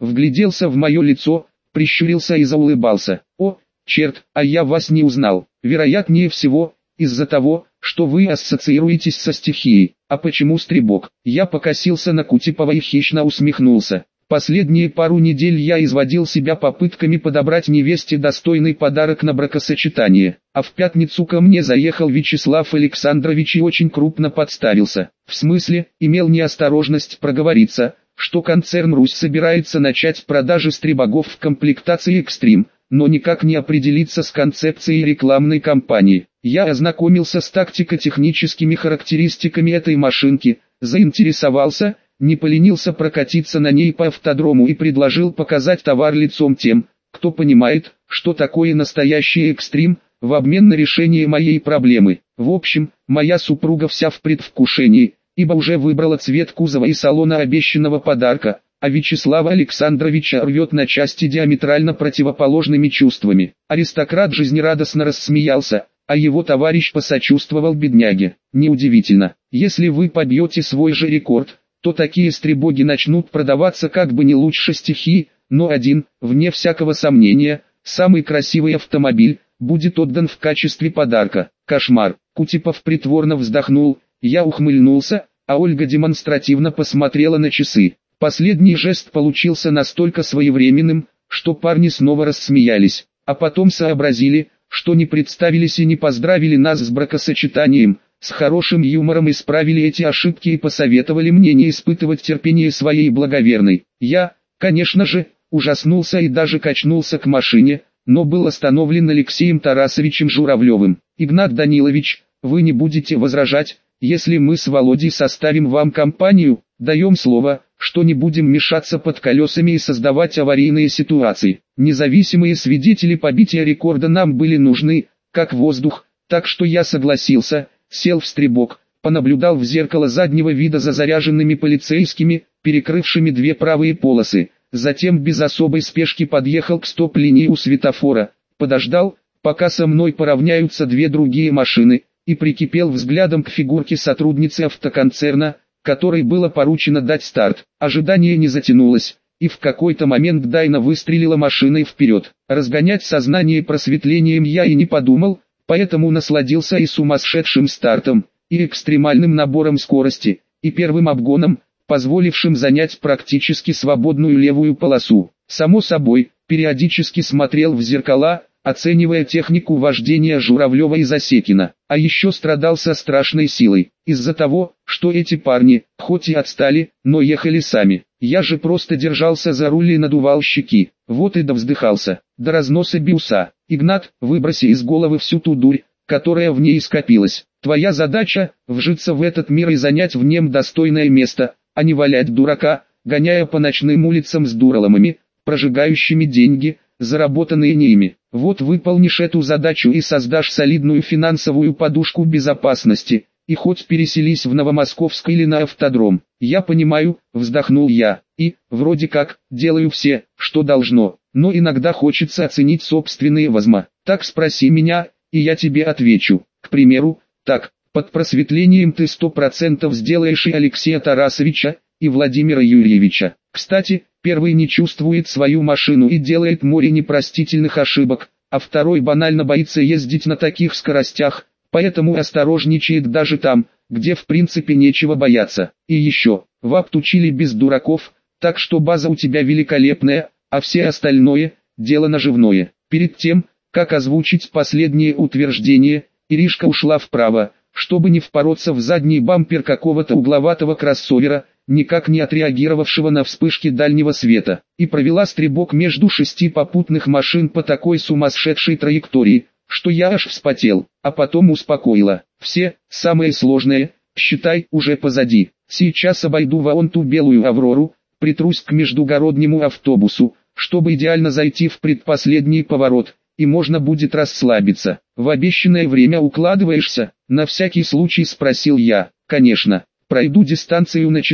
вгляделся в мое лицо, прищурился и заулыбался. «О, черт, а я вас не узнал. Вероятнее всего, из-за того, что вы ассоциируетесь со стихией. А почему Стребок?» Я покосился на Кутепова и хищно усмехнулся. Последние пару недель я изводил себя попытками подобрать невесте достойный подарок на бракосочетание. А в пятницу ко мне заехал Вячеслав Александрович и очень крупно подставился. В смысле, имел неосторожность проговориться, что концерн «Русь» собирается начать продажи Стребогов в комплектации «Экстрим», но никак не определиться с концепцией рекламной кампании. Я ознакомился с тактико-техническими характеристиками этой машинки, заинтересовался, не поленился прокатиться на ней по автодрому и предложил показать товар лицом тем, кто понимает, что такое настоящий экстрим, в обмен на решение моей проблемы. В общем, моя супруга вся в предвкушении, ибо уже выбрала цвет кузова и салона обещанного подарка, а Вячеслава Александровича рвет на части диаметрально противоположными чувствами. Аристократ жизнерадостно рассмеялся, а его товарищ посочувствовал бедняге. Неудивительно, если вы побьете свой же рекорд, то такие Стребоги начнут продаваться как бы не лучше стихии, но один, вне всякого сомнения, самый красивый автомобиль, будет отдан в качестве подарка. Кошмар. Кутепов притворно вздохнул, я ухмыльнулся, а Ольга демонстративно посмотрела на часы. Последний жест получился настолько своевременным, что парни снова рассмеялись, а потом сообразили, что не представились и не поздравили нас с бракосочетанием. С хорошим юмором исправили эти ошибки и посоветовали мне не испытывать терпение своей благоверной. Я, конечно же, ужаснулся и даже качнулся к машине, но был остановлен Алексеем Тарасовичем Журавлевым. «Игнат Данилович, вы не будете возражать, если мы с Володей составим вам компанию? Даем слово, что не будем мешаться под колесами и создавать аварийные ситуации. Независимые свидетели побития рекорда нам были нужны, как воздух, так что я согласился». Сел в Стребок, понаблюдал в зеркало заднего вида за заряженными полицейскими, перекрывшими две правые полосы, затем без особой спешки подъехал к стоп-линии у светофора, подождал, пока со мной поравняются две другие машины, и прикипел взглядом к фигурке сотрудницы автоконцерна, которой было поручено дать старт. Ожидание не затянулось, и в какой-то момент Дайна выстрелила машиной вперед. Разгонять сознание просветлением я и не подумал, поэтому насладился и сумасшедшим стартом, и экстремальным набором скорости, и первым обгоном, позволившим занять практически свободную левую полосу. Само собой, периодически смотрел в зеркала, оценивая технику вождения Журавлева и Засекина. А еще страдал со страшной силой, из-за того, что эти парни, хоть и отстали, но ехали сами. Я же просто держался за руль и надувал щеки, вот и довздыхался, до разноса бюса. «Игнат, выброси из головы всю ту дурь, которая в ней скопилась. Твоя задача – вжиться в этот мир и занять в нем достойное место, а не валять дурака, гоняя по ночным улицам с дураломами, прожигающими деньги, заработанные не ими. Вот выполнишь эту задачу и создашь солидную финансовую подушку безопасности, и хоть переселись в Новомосковск или на автодром». «Я понимаю», – вздохнул я, – «и, вроде как, делаю все, что должно, но иногда хочется оценить собственные возможности. Так спроси меня, и я тебе отвечу. К примеру, так, под просветлением ты 100% сделаешь и Алексея Тарасовича, и Владимира Юрьевича. Кстати, первый не чувствует свою машину и делает море непростительных ошибок, а второй банально боится ездить на таких скоростях, поэтому осторожничает даже там, где в принципе нечего бояться. И еще, в АПТ учили без дураков, так что база у тебя великолепная, а все остальное – дело наживное». Перед тем, как озвучить последнее утверждение, Иришка ушла вправо, чтобы не впороться в задний бампер какого-то угловатого кроссовера, никак не отреагировавшего на вспышки дальнего света, и провела Стребок между 6 попутных машин по такой сумасшедшей траектории, что я аж вспотел, а потом успокоила. «Все, самое сложное, считай, уже позади. Сейчас обойду вон ту белую Аврору, притрусь к междугороднему автобусу, чтобы идеально зайти в предпоследний поворот, и можно будет расслабиться. В обещанное время укладываешься?» — на всякий случай спросил я. «Конечно, пройду дистанцию на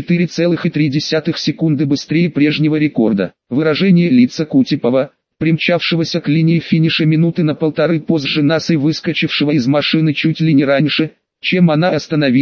4,3 секунды быстрее прежнего рекорда». Выражение лица Кутепова, примчавшегося к линии финиша минуты на полторы позже нас и выскочившего из машины чуть ли не раньше, чем она остановилась,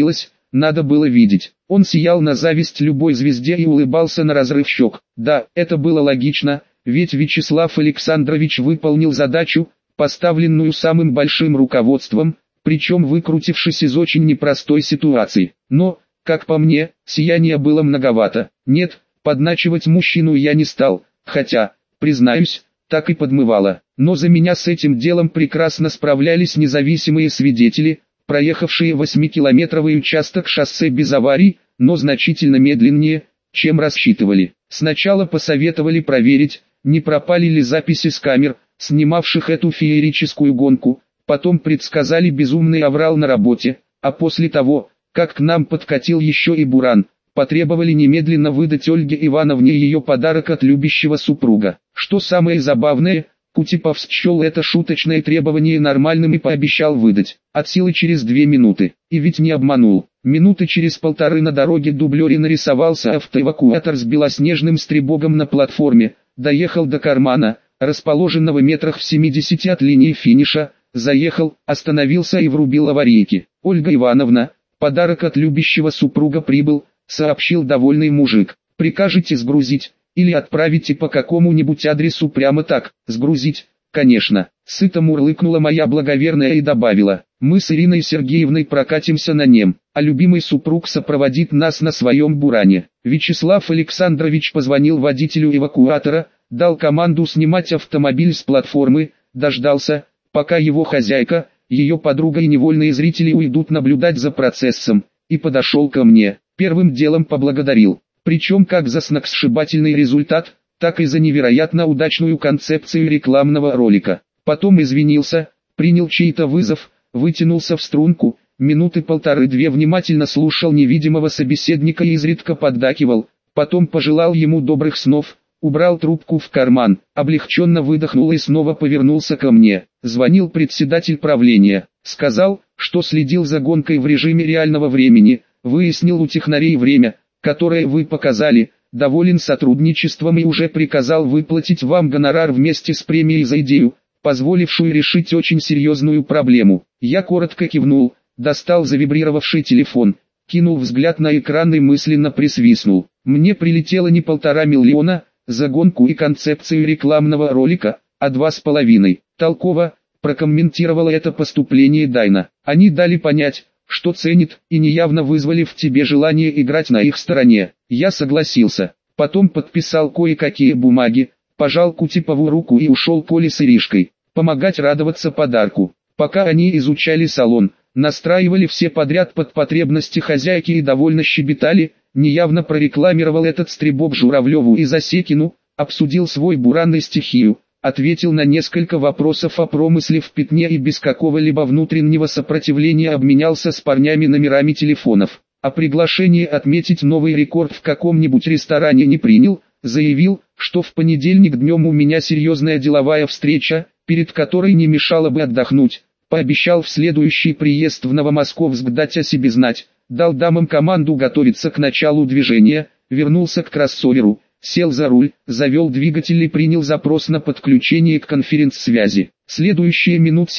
надо было видеть. Он сиял на зависть любой звезде и улыбался на разрыв щек. Да, это было логично, ведь Вячеслав Александрович выполнил задачу, поставленную самым большим руководством, причем выкрутившись из очень непростой ситуации. Но, как по мне, сияния было многовато. Нет, подначивать мужчину я не стал, хотя, признаюсь, так и подмывало. Но за меня с этим делом прекрасно справлялись независимые свидетели, проехавшие 8-километровый участок шоссе без аварий, но значительно медленнее, чем рассчитывали. Сначала посоветовали проверить, не пропали ли записи с камер, снимавших эту феерическую гонку, потом предсказали безумный аврал на работе, а после того, как к нам подкатил еще и Буран, потребовали немедленно выдать Ольге Ивановне ее подарок от любящего супруга. Что самое забавное, Кутепов счел это шуточное требование нормальным и пообещал выдать, от силы через 2 минуты. И ведь не обманул. Минуты через полторы на дороге дублере нарисовался автоэвакуатор с белоснежным стребогом на платформе, доехал до кармана, расположенного метрах в 70 от линии финиша, заехал, остановился и врубил аварийки. «Ольга Ивановна, подарок от любящего супруга прибыл», сообщил довольный мужик. «Прикажете сгрузить, или отправите по какому-нибудь адресу прямо так?» «Сгрузить, конечно», сыто мурлыкнула моя благоверная и добавила. «Мы с Ириной Сергеевной прокатимся на нем, а любимый супруг сопроводит нас на своем буране». Вячеслав Александрович позвонил водителю эвакуатора, дал команду снимать автомобиль с платформы, дождался, пока его хозяйка, ее подруга и невольные зрители уйдут наблюдать за процессом, и подошел ко мне. Первым делом поблагодарил, причем как за сногсшибательный результат, так и за невероятно удачную концепцию рекламного ролика. Потом извинился, принял чей-то вызов, вытянулся в струнку, минуты полторы-две внимательно слушал невидимого собеседника и изредка поддакивал, потом пожелал ему добрых снов, убрал трубку в карман, облегченно выдохнул и снова повернулся ко мне. Звонил председатель правления, сказал, что следил за гонкой в режиме реального времени, выяснил у технарей время, которое вы показали, доволен сотрудничеством и уже приказал выплатить вам гонорар вместе с премией за идею, позволившую решить очень серьезную проблему. Я коротко кивнул, достал завибрировавший телефон, кинул взгляд на экран и мысленно присвистнул. Мне прилетело не 1,5 миллиона за гонку и концепцию рекламного ролика, а 2,5. Толково прокомментировала это поступление Дайна. Они дали понять, что ценит, и неявно вызвали в тебе желание играть на их стороне. Я согласился. Потом подписал кое-какие бумаги, пожал Кутепову руку и ушел к Оле с Иришкой, помогать радоваться подарку. Пока они изучали салон, настраивали все подряд под потребности хозяйки и довольно щебетали, неявно прорекламировал этот стребок Журавлеву и Засекину, обсудил свой буран и стихию, ответил на несколько вопросов о промысле в пятне и без какого-либо внутреннего сопротивления обменялся с парнями номерами телефонов. А приглашение отметить новый рекорд в каком-нибудь ресторане не принял, заявил, что в понедельник днем у меня серьезная деловая встреча, перед которой не мешало бы отдохнуть. Пообещал в следующий приезд в Новомосковск дать о себе знать, дал дамам команду готовиться к началу движения, вернулся к кроссоверу, сел за руль, завел двигатель и принял запрос на подключение к конференц-связи. Следующие минут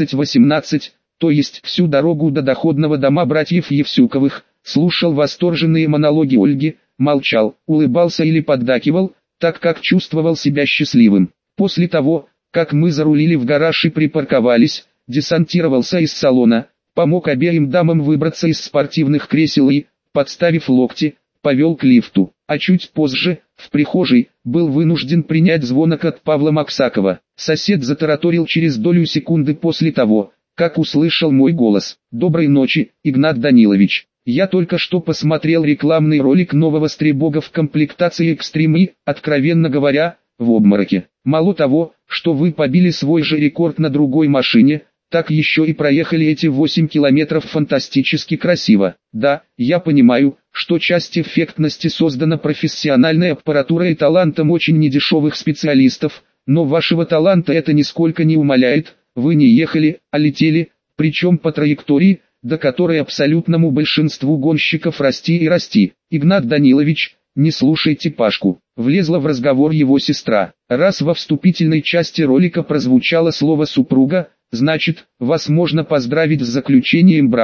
17-18, то есть всю дорогу до доходного дома братьев Евсюковых, слушал восторженные монологи Ольги, молчал, улыбался или поддакивал, так как чувствовал себя счастливым. После того, как мы зарулили в гараж и припарковались, десантировался из салона, помог обеим дамам выбраться из спортивных кресел и, подставив локти, повел к лифту. А чуть позже, в прихожей, был вынужден принять звонок от Павла Максакова. Сосед затараторил через долю секунды после того, как услышал мой голос. «Доброй ночи, Игнат Данилович. Я только что посмотрел рекламный ролик нового стребога в комплектации «Экстрим» и, откровенно говоря, в обмороке. Мало того, что вы побили свой же рекорд на другой машине, так еще и проехали эти 8 километров фантастически красиво. Да, я понимаю, что часть эффектности создана профессиональной аппаратурой и талантом очень недешевых специалистов, но вашего таланта это нисколько не умаляет, вы не ехали, а летели, причем по траектории, до которой абсолютному большинству гонщиков расти и расти. Игнат Данилович, не слушайте Пашку. Влезла в разговор его сестра. Раз во вступительной части ролика прозвучало слово «супруга», значит, вас можно поздравить с заключением брака,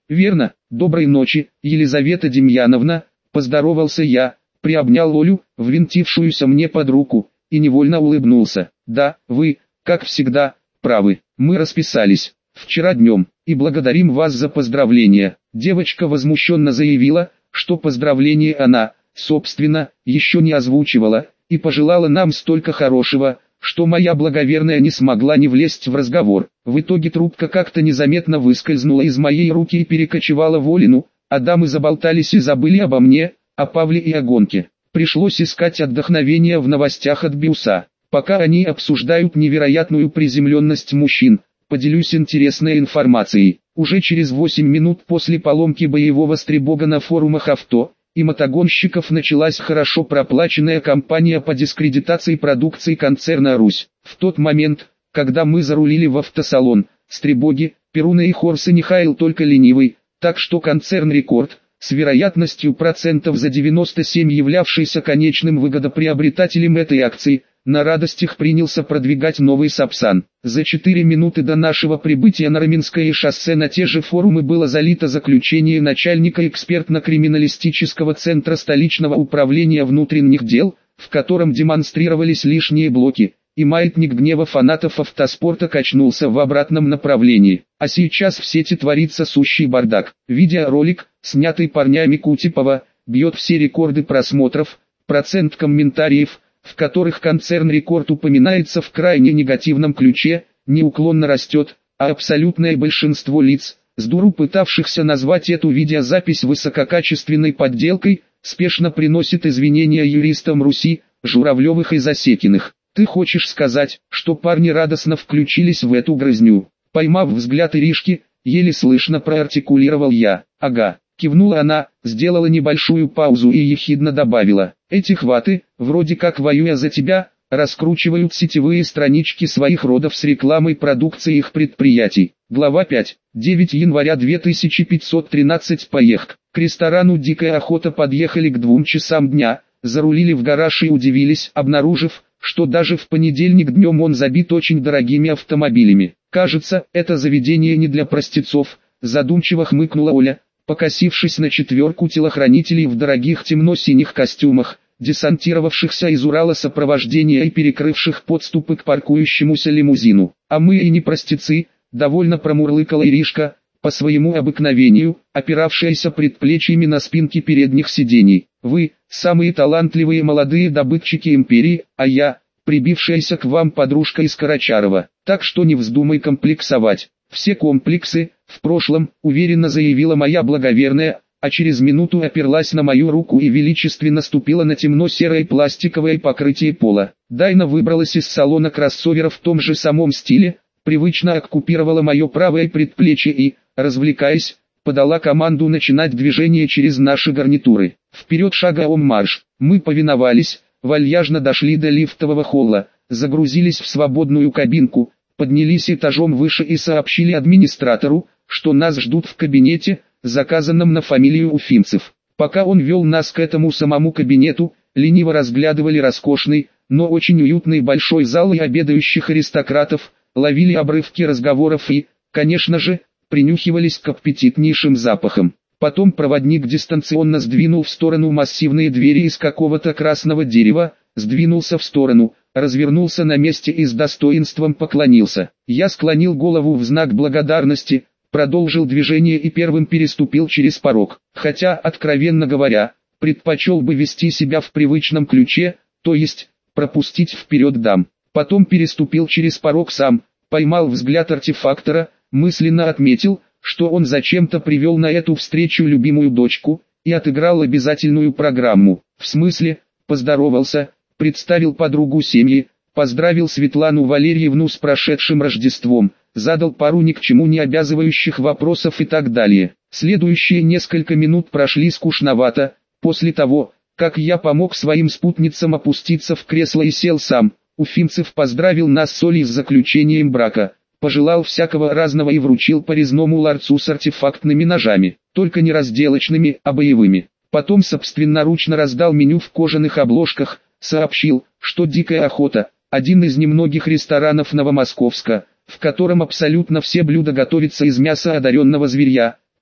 Верно, доброй ночи, Елизавета Демьяновна, поздоровался я, приобнял Олю, ввинтившуюся мне под руку, и невольно улыбнулся. Да, вы, как всегда, правы, мы расписались вчера днем, и благодарим вас за поздравления. Девочка возмущенно заявила, что поздравления она, собственно, еще не озвучивала, и пожелала нам столько хорошего, что моя благоверная не смогла не влезть в разговор. В итоге трубка как-то незаметно выскользнула из моей руки и перекочевала в Олину, а дамы заболтались и забыли обо мне, о Павле и о гонке. Пришлось искать отдохновение в новостях от Бюса. Пока они обсуждают невероятную приземленность мужчин, поделюсь интересной информацией. Уже через 8 минут после поломки боевого стребога на форумах авто и мотогонщиков началась хорошо проплаченная кампания по дискредитации продукции концерна «Русь». В тот момент, когда мы зарулили в автосалон, стребоги, перуны и хорсы не хаял только ленивый, так что концерн «Рекорд», с вероятностью процентов за 97 являвшийся конечным выгодоприобретателем этой акции, на радостях принялся продвигать новый Сапсан. За 4 минуты до нашего прибытия на Раменское шоссе на те же форумы было залито заключение начальника экспертно-криминалистического центра столичного управления внутренних дел, в котором демонстрировались лишние блоки, и маятник гнева фанатов автоспорта качнулся в обратном направлении. А сейчас в сети творится сущий бардак. Видеоролик, снятый парнями Кутепова, бьет все рекорды просмотров, процент комментариев, в которых концерн «Рекорд» упоминается в крайне негативном ключе, неуклонно растет, а абсолютное большинство лиц, сдуру пытавшихся назвать эту видеозапись высококачественной подделкой, спешно приносит извинения юристам Руси, Журавлевых и Засекиных. Ты хочешь сказать, что парни радостно включились в эту грызню? Поймав взгляд Иришки, еле слышно проартикулировал я. Ага. Кивнула она, сделала небольшую паузу и ехидно добавила. Эти хваты, вроде как воюя за тебя, раскручивают сетевые странички своих родов с рекламой продукции их предприятий. Глава 5. 9 января 2513. Поехк. К ресторану «Дикая охота» подъехали к 2 часам дня, зарулили в гараж и удивились, обнаружив, что даже в понедельник днем он забит очень дорогими автомобилями. Кажется, это заведение не для простецов, задумчиво хмыкнула Оля, покосившись на 4 телохранителей в дорогих темно-синих костюмах, десантировавшихся из Урала сопровождения и перекрывших подступы к паркующемуся лимузину. А мы и не простецы, довольно промурлыкала Иришка, по своему обыкновению, опиравшаяся предплечьями на спинки передних сидений. Вы, самые талантливые молодые добытчики империи, а я, прибившаяся к вам подружка из Карачарова. Так что не вздумай комплексовать. Все комплексы, в прошлом, уверенно заявила моя благоверная, а через минуту оперлась на мою руку и величественно ступила на темно-серое пластиковое покрытие пола. Дайна выбралась из салона кроссовера в том же самом стиле, привычно оккупировала мое правое предплечье и, развлекаясь, подала команду начинать движение через наши гарнитуры. Вперед шагом марш. Мы повиновались, вальяжно дошли до лифтового холла, загрузились в свободную кабинку, поднялись этажом выше и сообщили администратору, что нас ждут в кабинете, заказанном на фамилию Уфимцев. Пока он вел нас к этому самому кабинету, лениво разглядывали роскошный, но очень уютный большой зал и обедающих аристократов, ловили обрывки разговоров и, конечно же, принюхивались к аппетитнейшим запахам. Потом проводник дистанционно сдвинул в сторону массивные двери из какого-то красного дерева, сдвинулся в сторону, развернулся на месте и с достоинством поклонился. Я склонил голову в знак благодарности, продолжил движение и первым переступил через порог. Хотя, откровенно говоря, предпочел бы вести себя в привычном ключе, то есть, пропустить вперед дам. Потом переступил через порог сам, поймал взгляд артефактора, мысленно отметил, что он зачем-то привел на эту встречу любимую дочку, и отыграл обязательную программу. В смысле, поздоровался, представил подругу семьи, поздравил Светлану Валерьевну с прошедшим Рождеством, задал пару ни к чему не обязывающих вопросов и так далее. Следующие несколько минут прошли скучновато, после того, как я помог своим спутницам опуститься в кресло и сел сам, Уфимцев поздравил нас с Олей с заключением брака, пожелал всякого разного и вручил по резному ларцу с артефактными ножами, только не разделочными, а боевыми. Потом собственноручно раздал меню в кожаных обложках, сообщил, что «Дикая охота» – один из немногих ресторанов Новомосковска, в котором абсолютно все блюда готовятся из мяса одаренного зверя,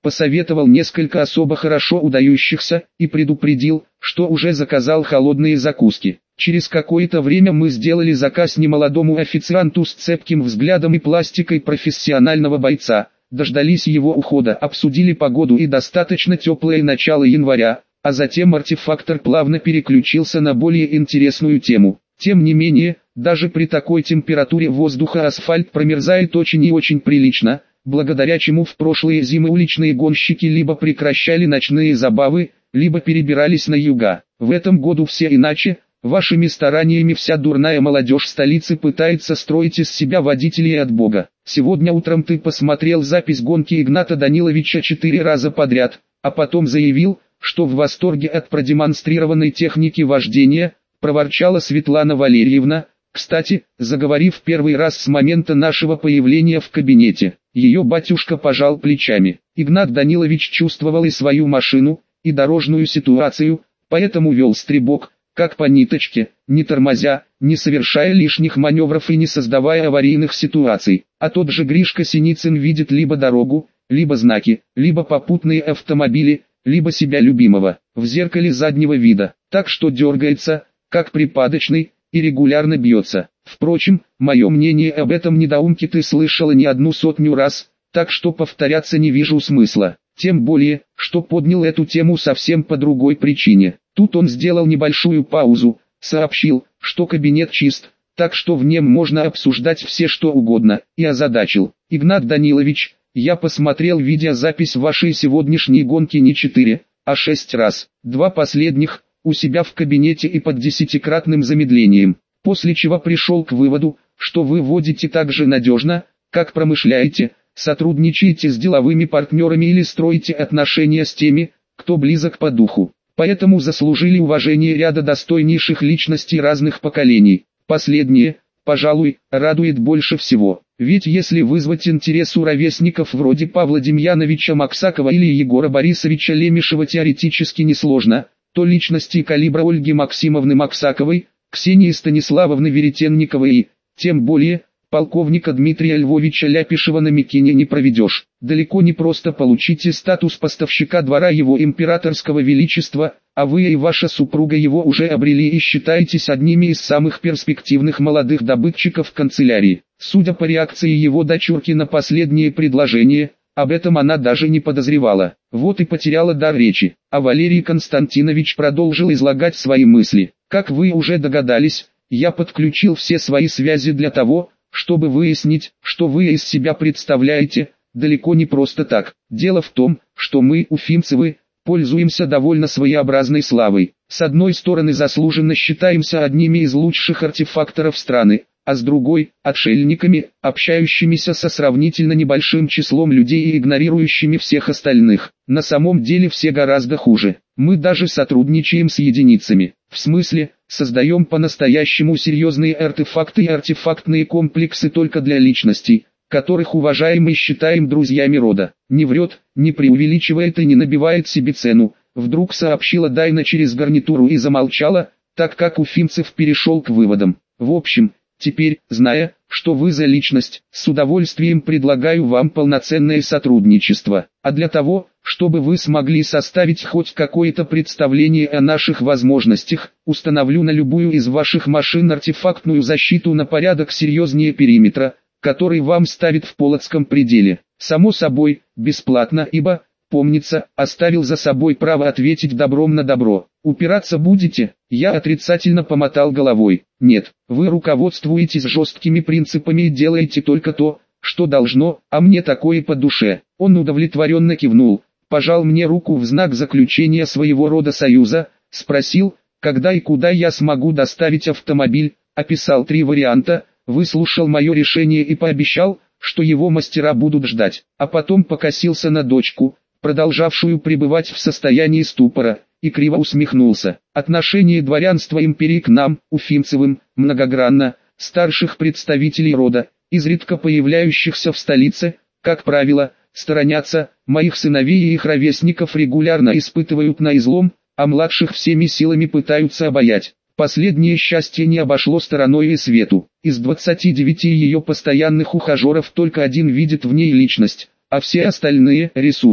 посоветовал несколько особо хорошо удающихся и предупредил, что уже заказал холодные закуски. Через какое-то время мы сделали заказ немолодому официанту с цепким взглядом и пластикой профессионального бойца, дождались его ухода, обсудили погоду и достаточно теплое начало января, а затем артефактор плавно переключился на более интересную тему. Тем не менее, даже при такой температуре воздуха асфальт промерзает очень и очень прилично, благодаря чему в прошлые зимы уличные гонщики либо прекращали ночные забавы, либо перебирались на юга. В этом году все иначе. Вашими стараниями вся дурная молодежь столицы пытается строить из себя водителей от Бога. Сегодня утром ты посмотрел запись гонки Игната Даниловича 4 раза подряд, а потом заявил, что в восторге от продемонстрированной техники вождения, проворчала Светлана Валерьевна, кстати, заговорив первый раз с момента нашего появления в кабинете. Ее батюшка пожал плечами. Игнат Данилович чувствовал и свою машину, и дорожную ситуацию, поэтому вел стрибок, как по ниточке, не тормозя, не совершая лишних маневров и не создавая аварийных ситуаций. А тот же Гришка Синицын видит либо дорогу, либо знаки, либо попутные автомобили, либо себя любимого, в зеркале заднего вида. Так что дергается, как припадочный, и регулярно бьется. Впрочем, мое мнение об этом недоумке ты слышала не 100 раз, так что повторяться не вижу смысла. Тем более, что поднял эту тему совсем по другой причине. Тут он сделал небольшую паузу, сообщил, что кабинет чист, так что в нем можно обсуждать все что угодно, и озадачил. Игнат Данилович, я посмотрел видеозапись вашей сегодняшней гонки не 4, а 6 раз. 2 последних, у себя в кабинете и под 10-кратным замедлением. После чего пришел к выводу, что вы водите так же надежно, как промышляете, сотрудничаете с деловыми партнерами или строите отношения с теми, кто близок по духу. Поэтому заслужили уважение ряда достойнейших личностей разных поколений. Последнее, пожалуй, радует больше всего. Ведь если вызвать интерес у ровесников вроде Павла Демьяновича Максакова или Егора Борисовича Лемешева теоретически несложно, то личности калибра Ольги Максимовны Максаковой, Ксении Станиславовны Веретенниковой и, тем более, полковника Дмитрия Львовича Ляпишева на Микине не проведешь. Далеко не просто получите статус поставщика двора его императорского величества, а вы и ваша супруга его уже обрели и считаетесь одними из самых перспективных молодых добытчиков канцелярии. Судя по реакции его дочурки на последнее предложение, об этом она даже не подозревала. Вот и потеряла дар речи. А Валерий Константинович продолжил излагать свои мысли. Как вы уже догадались, я подключил все свои связи для того, чтобы выяснить, что вы из себя представляете, далеко не просто так. Дело в том, что мы, уфимцевы, пользуемся довольно своеобразной славой. С одной стороны заслуженно считаемся одними из лучших артефакторов страны, а с другой – отшельниками, общающимися со сравнительно небольшим числом людей и игнорирующими всех остальных. На самом деле все гораздо хуже. Мы даже сотрудничаем с единицами. В смысле, создаем по-настоящему серьезные артефакты и артефактные комплексы только для личностей, которых уважаем и считаем друзьями рода. Не врет, не преувеличивает и не набивает себе цену, вдруг сообщила Дайна через гарнитуру и замолчала, так как Уфимцев перешел к выводам. В общем, теперь, зная, что вы за личность, с удовольствием предлагаю вам полноценное сотрудничество. А для того, чтобы вы смогли составить хоть какое-то представление о наших возможностях, установлю на любую из ваших машин артефактную защиту на порядок серьезнее периметра, который вам ставит в Полоцком пределе. Само собой, бесплатно, ибо, помнится, оставил за собой право ответить добром на добро. Упираться будете? Я отрицательно помотал головой. Нет, вы руководствуетесь жесткими принципами и делаете только то, что должно, а мне такое по душе. Он удовлетворенно кивнул, пожал мне руку в знак заключения своего рода союза, спросил, когда и куда я смогу доставить автомобиль, описал 3 варианта, выслушал мое решение и пообещал, что его мастера будут ждать, а потом покосился на дочку, продолжавшую пребывать в состоянии ступора, и криво усмехнулся. Отношение дворянства империи к нам, уфимцевым, многогранно, старших представителей рода, изредка появляющихся в столице, как правило, сторонятся, моих сыновей и их ровесников регулярно испытывают на излом, а младших всеми силами пытаются обаять. Последнее счастье не обошло стороной и Свету. Из 29 ее постоянных ухажеров только один видит в ней личность, а все остальные – ресурс.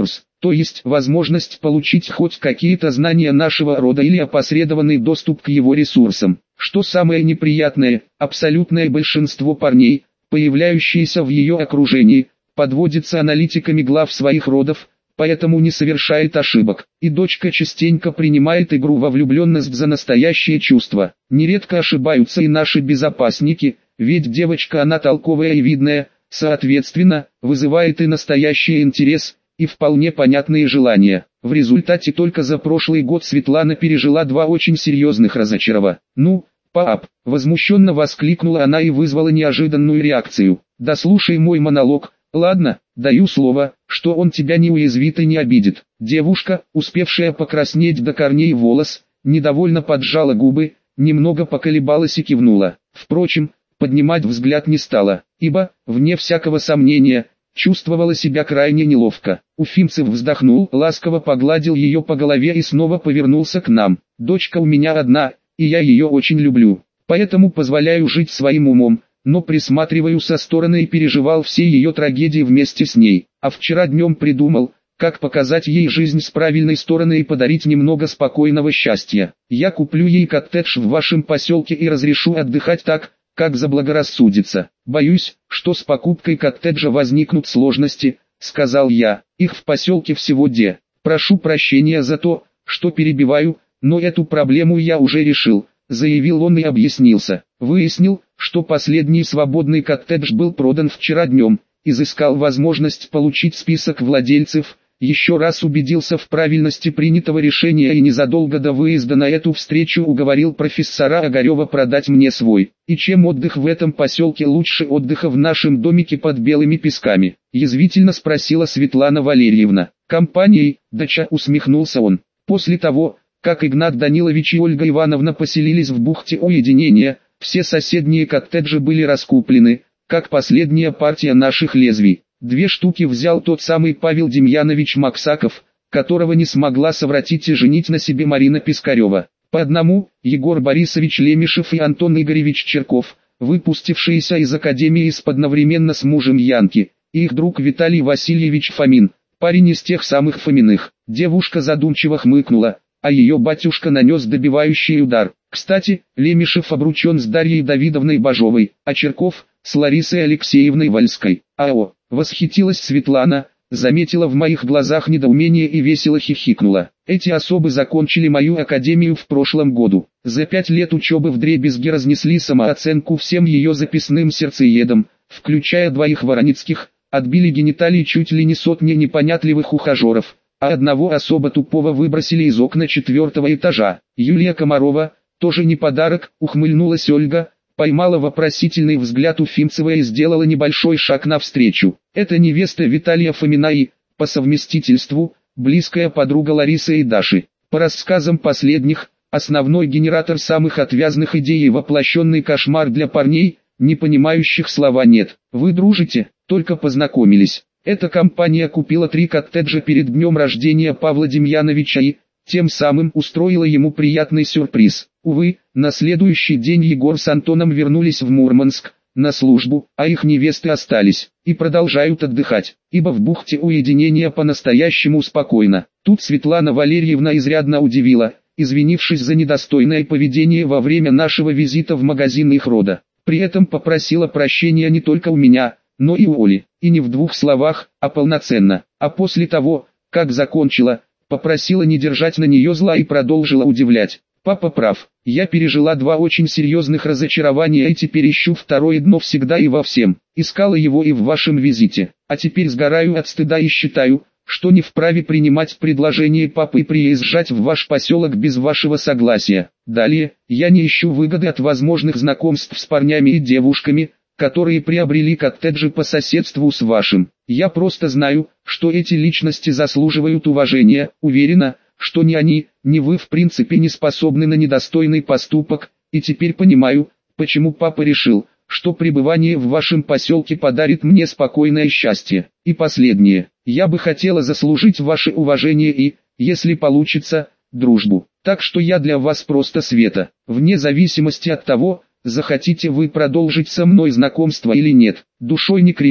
то есть возможность получить хоть какие-то знания нашего рода или опосредованный доступ к его ресурсам. Что самое неприятное, абсолютное большинство парней, появляющиеся в ее окружении, подводится аналитиками глав своих родов, поэтому не совершает ошибок, и дочка частенько принимает игру во влюбленность за настоящее чувство. Нередко ошибаются и наши безопасники, ведь девочка она толковая и видная, соответственно, вызывает и настоящий интерес, и вполне понятные желания. В результате только за прошлый год Светлана пережила 2 очень серьезных разочарования. «Ну, пап!» – возмущенно воскликнула она и вызвала неожиданную реакцию. «Да слушай мой монолог, ладно, даю слово, что он тебя не уязвит и не обидит». Девушка, успевшая покраснеть до корней волос, недовольно поджала губы, немного поколебалась и кивнула. Впрочем, поднимать взгляд не стала, ибо, вне всякого сомнения, чувствовала себя крайне неловко. Уфимцев вздохнул, ласково погладил ее по голове и снова повернулся к нам. «Дочка у меня одна, и я ее очень люблю, поэтому позволяю жить своим умом, но присматриваю со стороны и переживал все ее трагедии вместе с ней. А вчера днем придумал, как показать ей жизнь с правильной стороны и подарить немного спокойного счастья. Я куплю ей коттедж в вашем поселке и разрешу отдыхать так, как заблагорассудится. Боюсь, что с покупкой коттеджа возникнут сложности», — сказал я. «Их в поселке всего 2. Прошу прощения за то, что перебиваю, но эту проблему я уже решил», — заявил он и объяснился. Выяснил, что последний свободный коттедж был продан вчера днем, изыскал возможность получить список владельцев, еще раз убедился в правильности принятого решения и незадолго до выезда на эту встречу уговорил профессора Огарева продать мне свой. «И чем отдых в этом поселке лучше отдыха в нашем домике под белыми песками?» — язвительно спросила Светлана Валерьевна. «Компанией, дача», — усмехнулся он. «После того, как Игнат Данилович и Ольга Ивановна поселились в бухте Уединения, все соседние коттеджи были раскуплены, как последняя партия наших лезвий. 2 штуки взял тот самый Павел Демьянович Максаков, которого не смогла совратить и женить на себе Марина Пискарева. По одному – Егор Борисович Лемешев и Антон Игоревич Черков, выпустившиеся из академии одновременно с мужем Янки, и их друг Виталий Васильевич Фомин, парень из тех самых Фоминых. Девушка задумчиво хмыкнула, а ее батюшка нанес добивающий удар. Кстати, Лемешев обручен с Дарьей Давидовной Бажовой, а Черков – с Ларисой Алексеевной Вальской. «Ао!» — восхитилась Светлана, заметила в моих глазах недоумение и весело хихикнула. «Эти особы закончили мою академию в прошлом году. За 5 лет учебы вдребезги разнесли самооценку всем ее записным сердцеедам, включая 2 Вороницких, отбили гениталии чуть ли не сотни непонятливых ухажеров, а одного особо тупого выбросили из окна 4-го этажа. Юлия Комарова, тоже не подарок», — ухмыльнулась Ольга, поймала вопросительный взгляд Уфимцева и сделала небольшой шаг навстречу. «Это невеста Виталия Фомина и, по совместительству, близкая подруга Ларисы и Даши. По рассказам последних, основной генератор самых отвязных идей и воплощенный кошмар для парней, не понимающих слова «нет». Вы дружите, только познакомились. Эта компания купила 3 коттеджа перед днем рождения Павла Демьяновича и, тем самым устроила ему приятный сюрприз. Увы, на следующий день Егор с Антоном вернулись в Мурманск, на службу, а их невесты остались, и продолжают отдыхать, ибо в бухте Уединения по-настоящему спокойно. Тут Светлана Валерьевна изрядно удивила, извинившись за недостойное поведение во время нашего визита в магазин их рода. При этом попросила прощения не только у меня, но и у Оли, и не в 2 словах, а полноценно. А после того, как закончила, попросила не держать на нее зла и продолжила удивлять. «Папа прав, я пережила 2 очень серьезных разочарования и теперь ищу второе дно всегда и во всем. Искала его и в вашем визите, а теперь сгораю от стыда и считаю, что не вправе принимать предложение папы и приезжать в ваш поселок без вашего согласия. Далее, я не ищу выгоды от возможных знакомств с парнями и девушками, которые приобрели коттеджи по соседству с вашим. Я просто знаю, что эти личности заслуживают уважения, уверена, что ни они, ни вы в принципе не способны на недостойный поступок, и теперь понимаю, почему папа решил, что пребывание в вашем поселке подарит мне спокойное счастье. И последнее, я бы хотела заслужить ваше уважение и, если получится, дружбу. Так что я для вас просто Света, вне зависимости от того, захотите вы продолжить со мной знакомство или нет. Душой не кривит,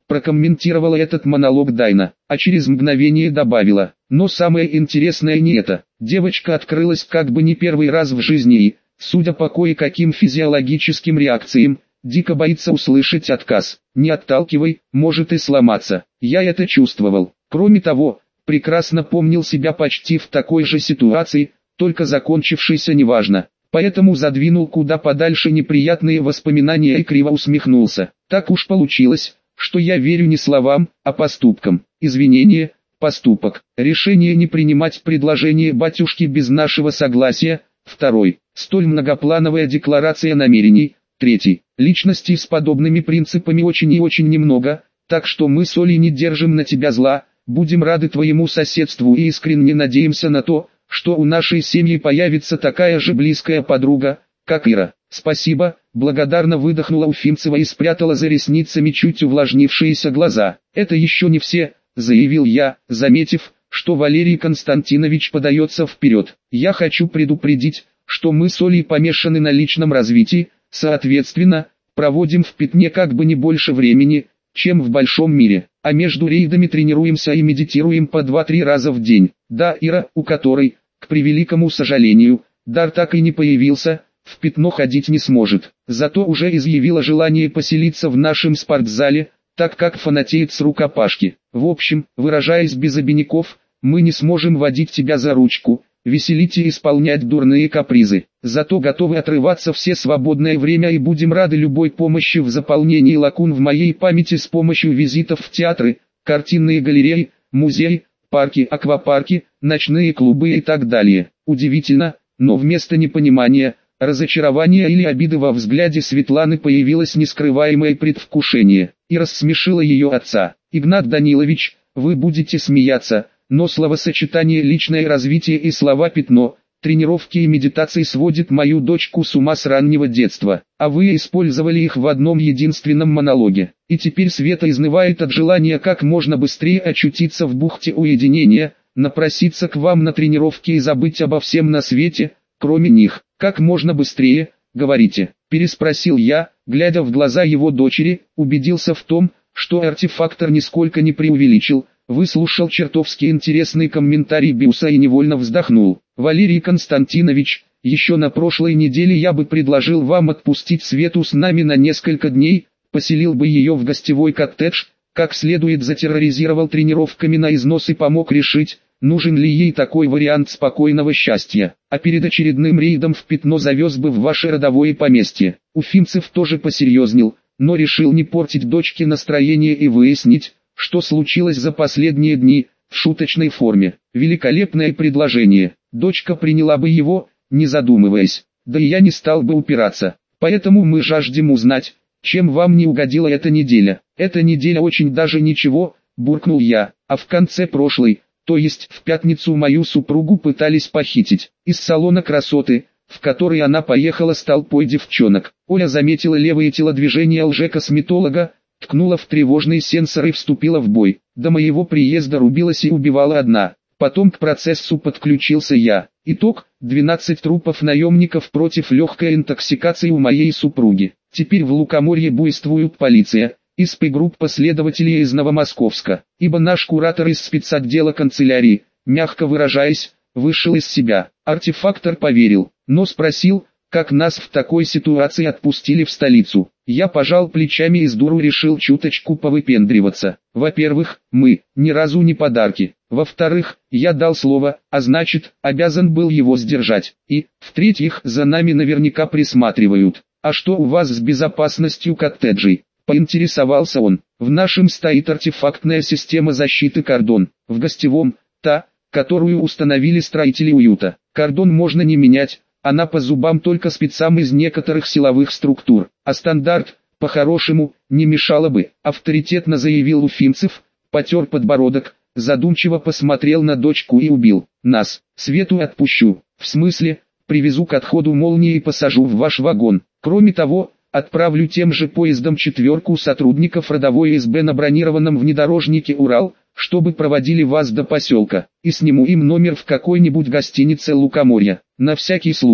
прокомментировала этот монолог Дайна, а через мгновение добавила: но самое интересное не это. Девочка открылась как бы не первый раз в жизни и, судя по кое-каким физиологическим реакциям, дико боится услышать отказ. Не отталкивай, может и сломаться. Я это чувствовал. Кроме того, прекрасно помнил себя почти в такой же ситуации, только закончившейся неважно. Поэтому задвинул куда подальше неприятные воспоминания и криво усмехнулся. Так уж получилось, что я верю не словам, а поступкам. Извинение, поступок. Решение не принимать предложение батюшки без нашего согласия. Второй. Столь многоплановая декларация намерений. Третий. Личностей с подобными принципами очень и очень немного, так что мы с Олей не держим на тебя зла, будем рады твоему соседству и искренне надеемся на то, что у нашей семьи появится такая же близкая подруга, как Ира. Спасибо, благодарно выдохнула Уфимцева и спрятала за ресницами чуть увлажнившиеся глаза. Это еще не все, заявил я, заметив, что Валерий Константинович подается вперед. Я хочу предупредить, что мы с Олей помешаны на личном развитии, соответственно, проводим в пятне как бы не больше времени, чем в большом мире, а между рейдами тренируемся и медитируем по 2-3 раза в день. Да, Ира, у которой, к превеликому сожалению, дар так и не появился, в пятно ходить не сможет, зато уже изъявила желание поселиться в нашем спортзале, так как фанатеет с рукопашки. В общем, выражаясь без обиняков, мы не сможем водить тебя за ручку, веселить и исполнять дурные капризы, зато готовы отрываться все свободное время и будем рады любой помощи в заполнении лакун в моей памяти с помощью визитов в театры, картинные галереи, музеи, парки, аквапарки, ночные клубы и так далее. Удивительно, но вместо непонимания, разочарования или обиды во взгляде Светланы появилось нескрываемое предвкушение, и рассмешило ее отца. Игнат Данилович, вы будете смеяться, но словосочетание «личное развитие» и слова «пятно», тренировки и медитации сводит мою дочку с ума с раннего детства, а вы использовали их в одном единственном монологе. И теперь Света изнывает от желания как можно быстрее очутиться в бухте уединения, напроситься к вам на тренировки и забыть обо всем на свете, кроме них. Как можно быстрее, говорите, переспросил я, глядя в глаза его дочери, убедился в том, что артефактор нисколько не преувеличил, выслушал чертовски интересный комментарий Биуса и невольно вздохнул. Валерий Константинович, еще на прошлой неделе я бы предложил вам отпустить Свету с нами на несколько дней, поселил бы ее в гостевой коттедж, как следует затерроризировал тренировками на износ и помог решить, нужен ли ей такой вариант спокойного счастья, а перед очередным рейдом в пятно завез бы в ваше родовое поместье. Уфимцев тоже посерьезнел, но решил не портить дочке настроение и выяснить, что случилось за последние дни, в шуточной форме. Великолепное предложение, дочка приняла бы его, не задумываясь, да и я не стал бы упираться. Поэтому мы жаждем узнать, чем вам не угодила эта неделя. Эта неделя очень даже ничего, буркнул я, а в конце прошлой, то есть в пятницу мою супругу пытались похитить. Из салона красоты, в который она поехала с толпой девчонок. Оля заметила левые телодвижения лже-косметолога, ткнула в тревожный сенсор и вступила в бой. До моего приезда рубилась и убивала одна. Потом к процессу подключился я. Итог: 12 трупов наемников против легкой интоксикации у моей супруги. Теперь в Лукоморье буйствует полиция и спецгруппа следователей из Новомосковска, ибо наш куратор из спецотдела канцелярии, мягко выражаясь, вышел из себя. Артефактор поверил, но спросил, как нас в такой ситуации отпустили в столицу. Я пожал плечами и с дуру решил чуточку повыпендриваться. Во-первых, мы ни разу не подарки. Во-вторых, я дал слово, а значит, обязан был его сдержать. И, в-третьих, за нами наверняка присматривают. А что у вас с безопасностью коттеджей? Поинтересовался он. В нашем стоит артефактная система защиты кордон. В гостевом, та, которую установили строители уюта. Кордон можно не менять. Она по зубам только спецам из некоторых силовых структур, а стандарт, по-хорошему, не мешало бы, авторитетно заявил Уфимцев, потер подбородок, задумчиво посмотрел на дочку и убил. Нас, Свету отпущу, в смысле, привезу к отходу молнии и посажу в ваш вагон. Кроме того, отправлю тем же поездом 4 сотрудников родовой СБ на бронированном внедорожнике «Урал», чтобы проводили вас до поселка, и сниму им номер в какой-нибудь гостинице Лукоморья, на всякий случай.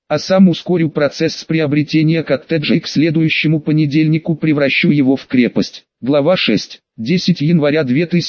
а сам ускорю процесс приобретения коттеджа и к следующему понедельнику превращу его в крепость. Глава 6. 10 января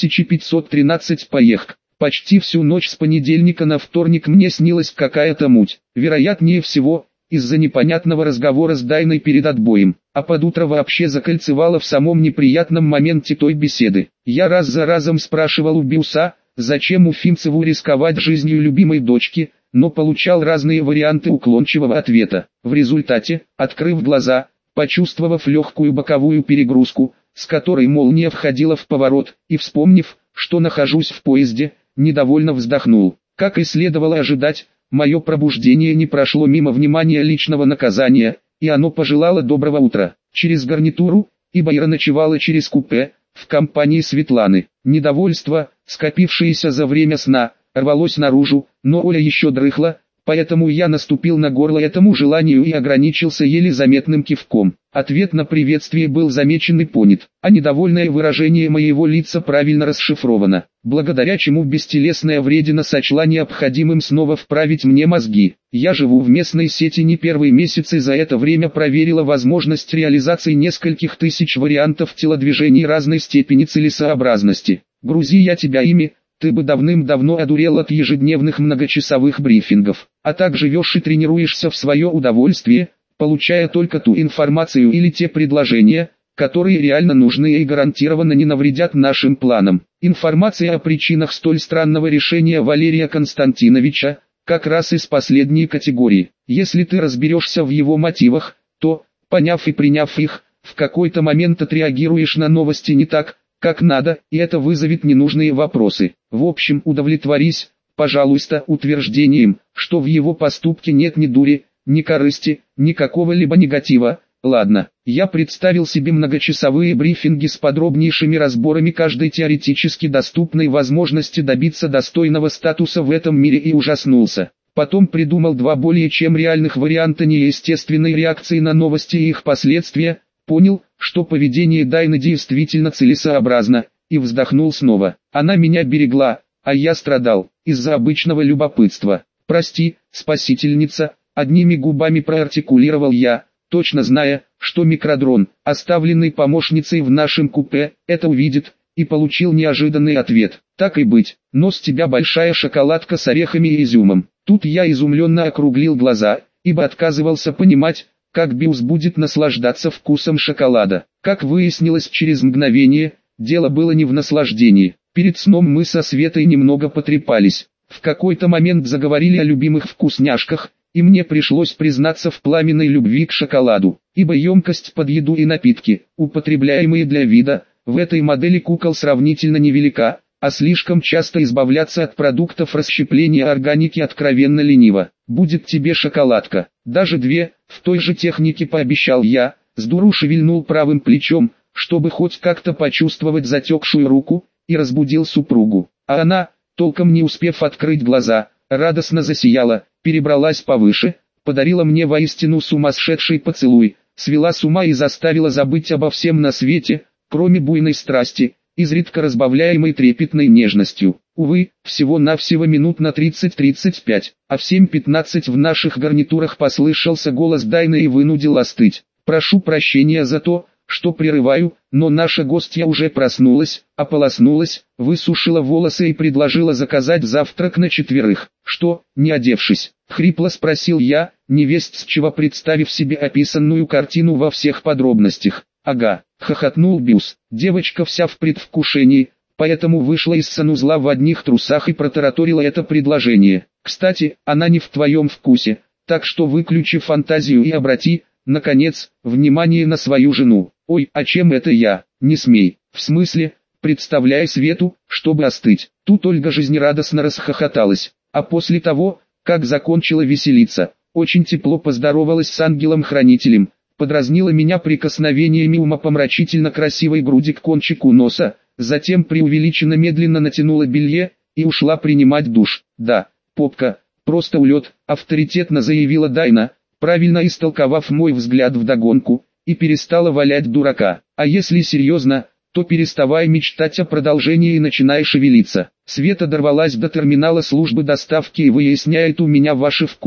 2513 Поехк. Почти всю ночь с понедельника на вторник мне снилась какая-то муть. Вероятнее всего, из-за непонятного разговора с Дайной перед отбоем, а под утро вообще закольцевала в самом неприятном моменте той беседы. Я раз за разом спрашивал у Биуса, зачем Уфимцеву рисковать жизнью любимой дочки, но получал разные варианты уклончивого ответа. В результате, открыв глаза, почувствовав легкую боковую перегрузку, с которой молния входила в поворот, и вспомнив, что нахожусь в поезде, недовольно вздохнул. Как и следовало ожидать, мое пробуждение не прошло мимо внимания личного наказания, и оно пожелало доброго утра. Через гарнитуру, ибо Ира ночевала через купе, в компании Светланы. Недовольство, скопившееся за время сна, рвалось наружу, но Оля еще дрыхла, поэтому я наступил на горло этому желанию и ограничился еле заметным кивком. Ответ на приветствие был замечен и понят, а недовольное выражение моего лица правильно расшифровано, благодаря чему бестелесная вредина сочла необходимым снова вправить мне мозги. Я живу в местной сети не первый месяц и за это время проверила возможность реализации нескольких тысяч вариантов телодвижений разной степени целесообразности. Грузи я тебя ими, ты бы давным-давно одурел от ежедневных многочасовых брифингов, а так живешь и тренируешься в свое удовольствие, получая только ту информацию или те предложения, которые реально нужны и гарантированно не навредят нашим планам. Информация о причинах столь странного решения Валерия Константиновича, как раз из последней категории. Если ты разберешься в его мотивах, то, поняв и приняв их, в какой-то момент отреагируешь на новости не так, как надо, и это вызовет ненужные вопросы. В общем, удовлетворись, пожалуйста, утверждением, что в его поступке нет ни дури, ни корысти, ни какого-либо негатива. Ладно, я представил себе многочасовые брифинги с подробнейшими разборами каждой теоретически доступной возможности добиться достойного статуса в этом мире и ужаснулся. Потом придумал два более чем реальных варианта неестественной реакции на новости и их последствия, понял, что поведение Дайны действительно целесообразно, и вздохнул снова. Она меня берегла, а я страдал, из-за обычного любопытства. «Прости, спасительница», одними губами проартикулировал я, точно зная, что микродрон, оставленный помощницей в нашем купе, это увидит, и получил неожиданный ответ. «Так и быть, но с тебя большая шоколадка с орехами и изюмом». Тут я изумленно округлил глаза, ибо отказывался понимать, как Биус будет наслаждаться вкусом шоколада. Как выяснилось через мгновение, дело было не в наслаждении. Перед сном мы со Светой немного потрепались. В какой-то момент заговорили о любимых вкусняшках, и мне пришлось признаться в пламенной любви к шоколаду, ибо емкость под еду и напитки, употребляемые для вида, в этой модели кукол сравнительно невелика, а слишком часто избавляться от продуктов расщепления органики откровенно лениво. «Будет тебе шоколадка, даже две», в той же технике пообещал я, сдуру шевельнул правым плечом, чтобы хоть как-то почувствовать затекшую руку, и разбудил супругу. А она, толком не успев открыть глаза, радостно засияла, перебралась повыше, подарила мне воистину сумасшедший поцелуй, свела с ума и заставила забыть обо всем на свете, кроме буйной страсти, изредка разбавляемой трепетной нежностью. Увы, всего-навсего минут на 30-35, а в 7:15 в наших гарнитурах послышался голос Дайны и вынудил остыть. «Прошу прощения за то, что прерываю, но наша гостья уже проснулась, ополоснулась, высушила волосы и предложила заказать завтрак на 4. «Что, не одевшись?» — хрипло спросил я, невесть с чего представив себе описанную картину во всех подробностях. «Ага», — хохотнул Биус, девочка вся в предвкушении, поэтому вышла из санузла в одних трусах и протараторила это предложение. «Кстати, она не в твоем вкусе, так что выключи фантазию и обрати, наконец, внимание на свою жену». «Ой, а чем это я? Не смей». «В смысле?» «Представляй Свету, чтобы остыть». Тут Ольга жизнерадостно расхохоталась, а после того, как закончила веселиться, очень тепло поздоровалась с ангелом-хранителем, подразнила меня прикосновениями умопомрачительно красивой груди к кончику носа, затем преувеличенно медленно натянула белье и ушла принимать душ. «Да, попка, просто улет», авторитетно заявила Дайна, правильно истолковав мой взгляд вдогонку, и перестала валять дурака. «А если серьезно, то переставай мечтать о продолжении и начинай шевелиться. Света дорвалась до терминала службы доставки и выясняет у меня ваши вкусы.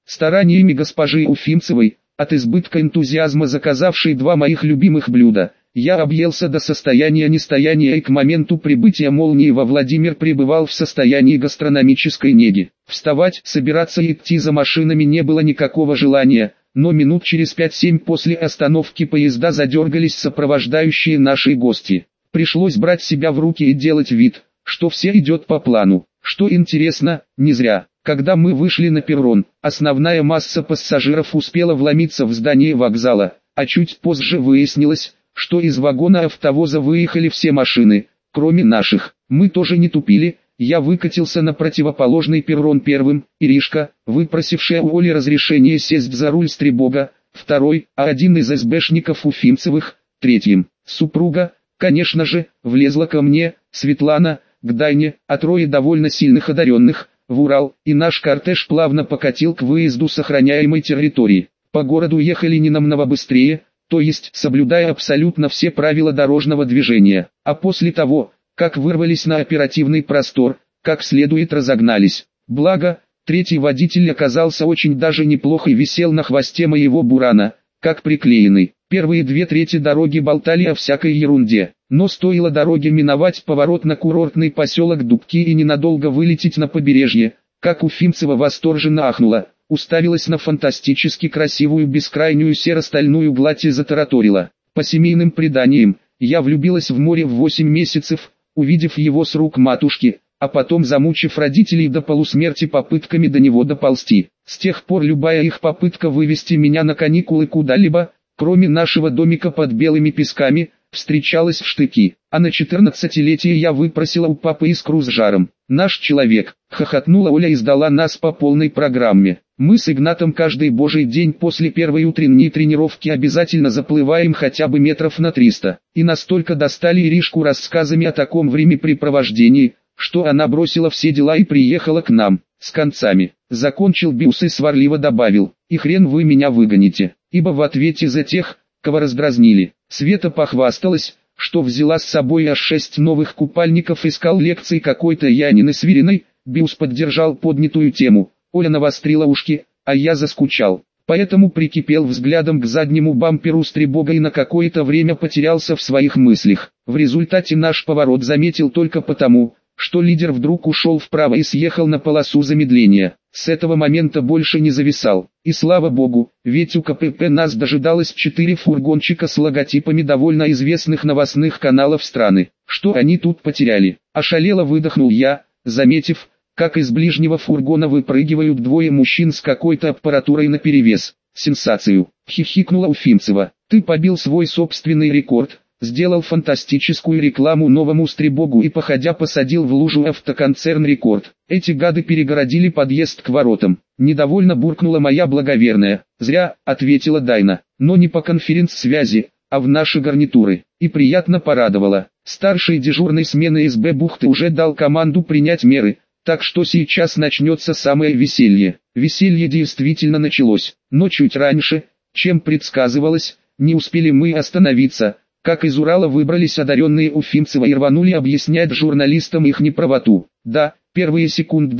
Стараниями госпожи Уфимцевой, от избытка энтузиазма заказавшей 2 моих любимых блюда, я объелся до состояния нестояния и к моменту прибытия молнии во Владимир пребывал в состоянии гастрономической неги. Вставать, собираться и идти за машинами не было никакого желания, но минут через 5-7 после остановки поезда задергались сопровождающие наши гости. Пришлось брать себя в руки и делать вид, что все идет по плану. Что интересно, не зря. Когда мы вышли на перрон, основная масса пассажиров успела вломиться в здание вокзала, а чуть позже выяснилось, что из вагона автовоза выехали все машины, кроме наших. Мы тоже не тупили, я выкатился на противоположный перрон первым, Иришка, выпросившая у Оли разрешение сесть за руль Стребога, второй, а один из СБшников Уфимцевых, третьим. Супруга, конечно же, влезла ко мне, Светлана, к Дайне, а 3 довольно сильных одаренных, в Урал, и наш кортеж плавно покатил к выезду с охраняемой территории. По городу ехали не намного быстрее, то есть соблюдая абсолютно все правила дорожного движения, а после того, как вырвались на оперативный простор, как следует разогнались. Благо, 3-й водитель оказался очень даже неплох и висел на хвосте моего бурана, как приклеенный. Первые 2/3 дороги болтали о всякой ерунде, но стоило дороге миновать поворот на курортный поселок Дубки и ненадолго вылететь на побережье, как Уфимцева восторженно ахнула, уставилась на фантастически красивую бескрайнюю серо-стальную гладь и затараторила. По семейным преданиям, я влюбилась в море в 8 месяцев, увидев его с рук матушки, а потом замучив родителей до полусмерти попытками до него доползти. С тех пор любая их попытка вывести меня на каникулы куда-либо, кроме нашего домика под белыми песками, встречалась в штыки. А на 14-летие я выпросила у папы искру с жаром. «Наш человек», — хохотнула Оля и сдала нас по полной программе. Мы с Игнатом каждый божий день после первой утренней тренировки обязательно заплываем хотя бы метров на 300. И настолько достали Иришку рассказами о таком времяпрепровождении, что она бросила все дела и приехала к нам, с концами. Закончил бюс и сварливо добавил: «И хрен вы меня выгоните, ибо в ответе за тех, кого раздразнили». Света похвасталась, что взяла с собой аж 6 новых купальников, искал лекции какой-то Янины Свириной, бюс поддержал поднятую тему. Оля навострила ушки, а я заскучал. Поэтому прикипел взглядом к заднему бамперу Стребога и на какое-то время потерялся в своих мыслях. В результате наш поворот заметил только потому, что лидер вдруг ушел вправо и съехал на полосу замедления. С этого момента больше не зависал. И слава богу, ведь у КПП нас дожидалось 4 фургончика с логотипами довольно известных новостных каналов страны. Что они тут потеряли? Ошалело выдохнул я, заметив, как из ближнего фургона выпрыгивают 2 мужчин с какой-то аппаратурой наперевес. Сенсацию! Хихикнула Уфимцева. Ты побил свой собственный рекорд. Сделал фантастическую рекламу новому Стребогу и походя посадил в лужу автоконцерн «Рекорд». Эти гады перегородили подъезд к воротам. Недовольно буркнула моя благоверная. «Зря», — ответила Дайна, — «но не по конференц-связи, а в наши гарнитуры». И приятно порадовала. Старший дежурной смены СБ бухты уже дал команду принять меры, так что сейчас начнется самое веселье. Веселье действительно началось, но чуть раньше, чем предсказывалось, не успели мы остановиться, как из Урала выбрались одаренные Уфимцева и рванули объяснять журналистам их неправоту. Да, первые секунд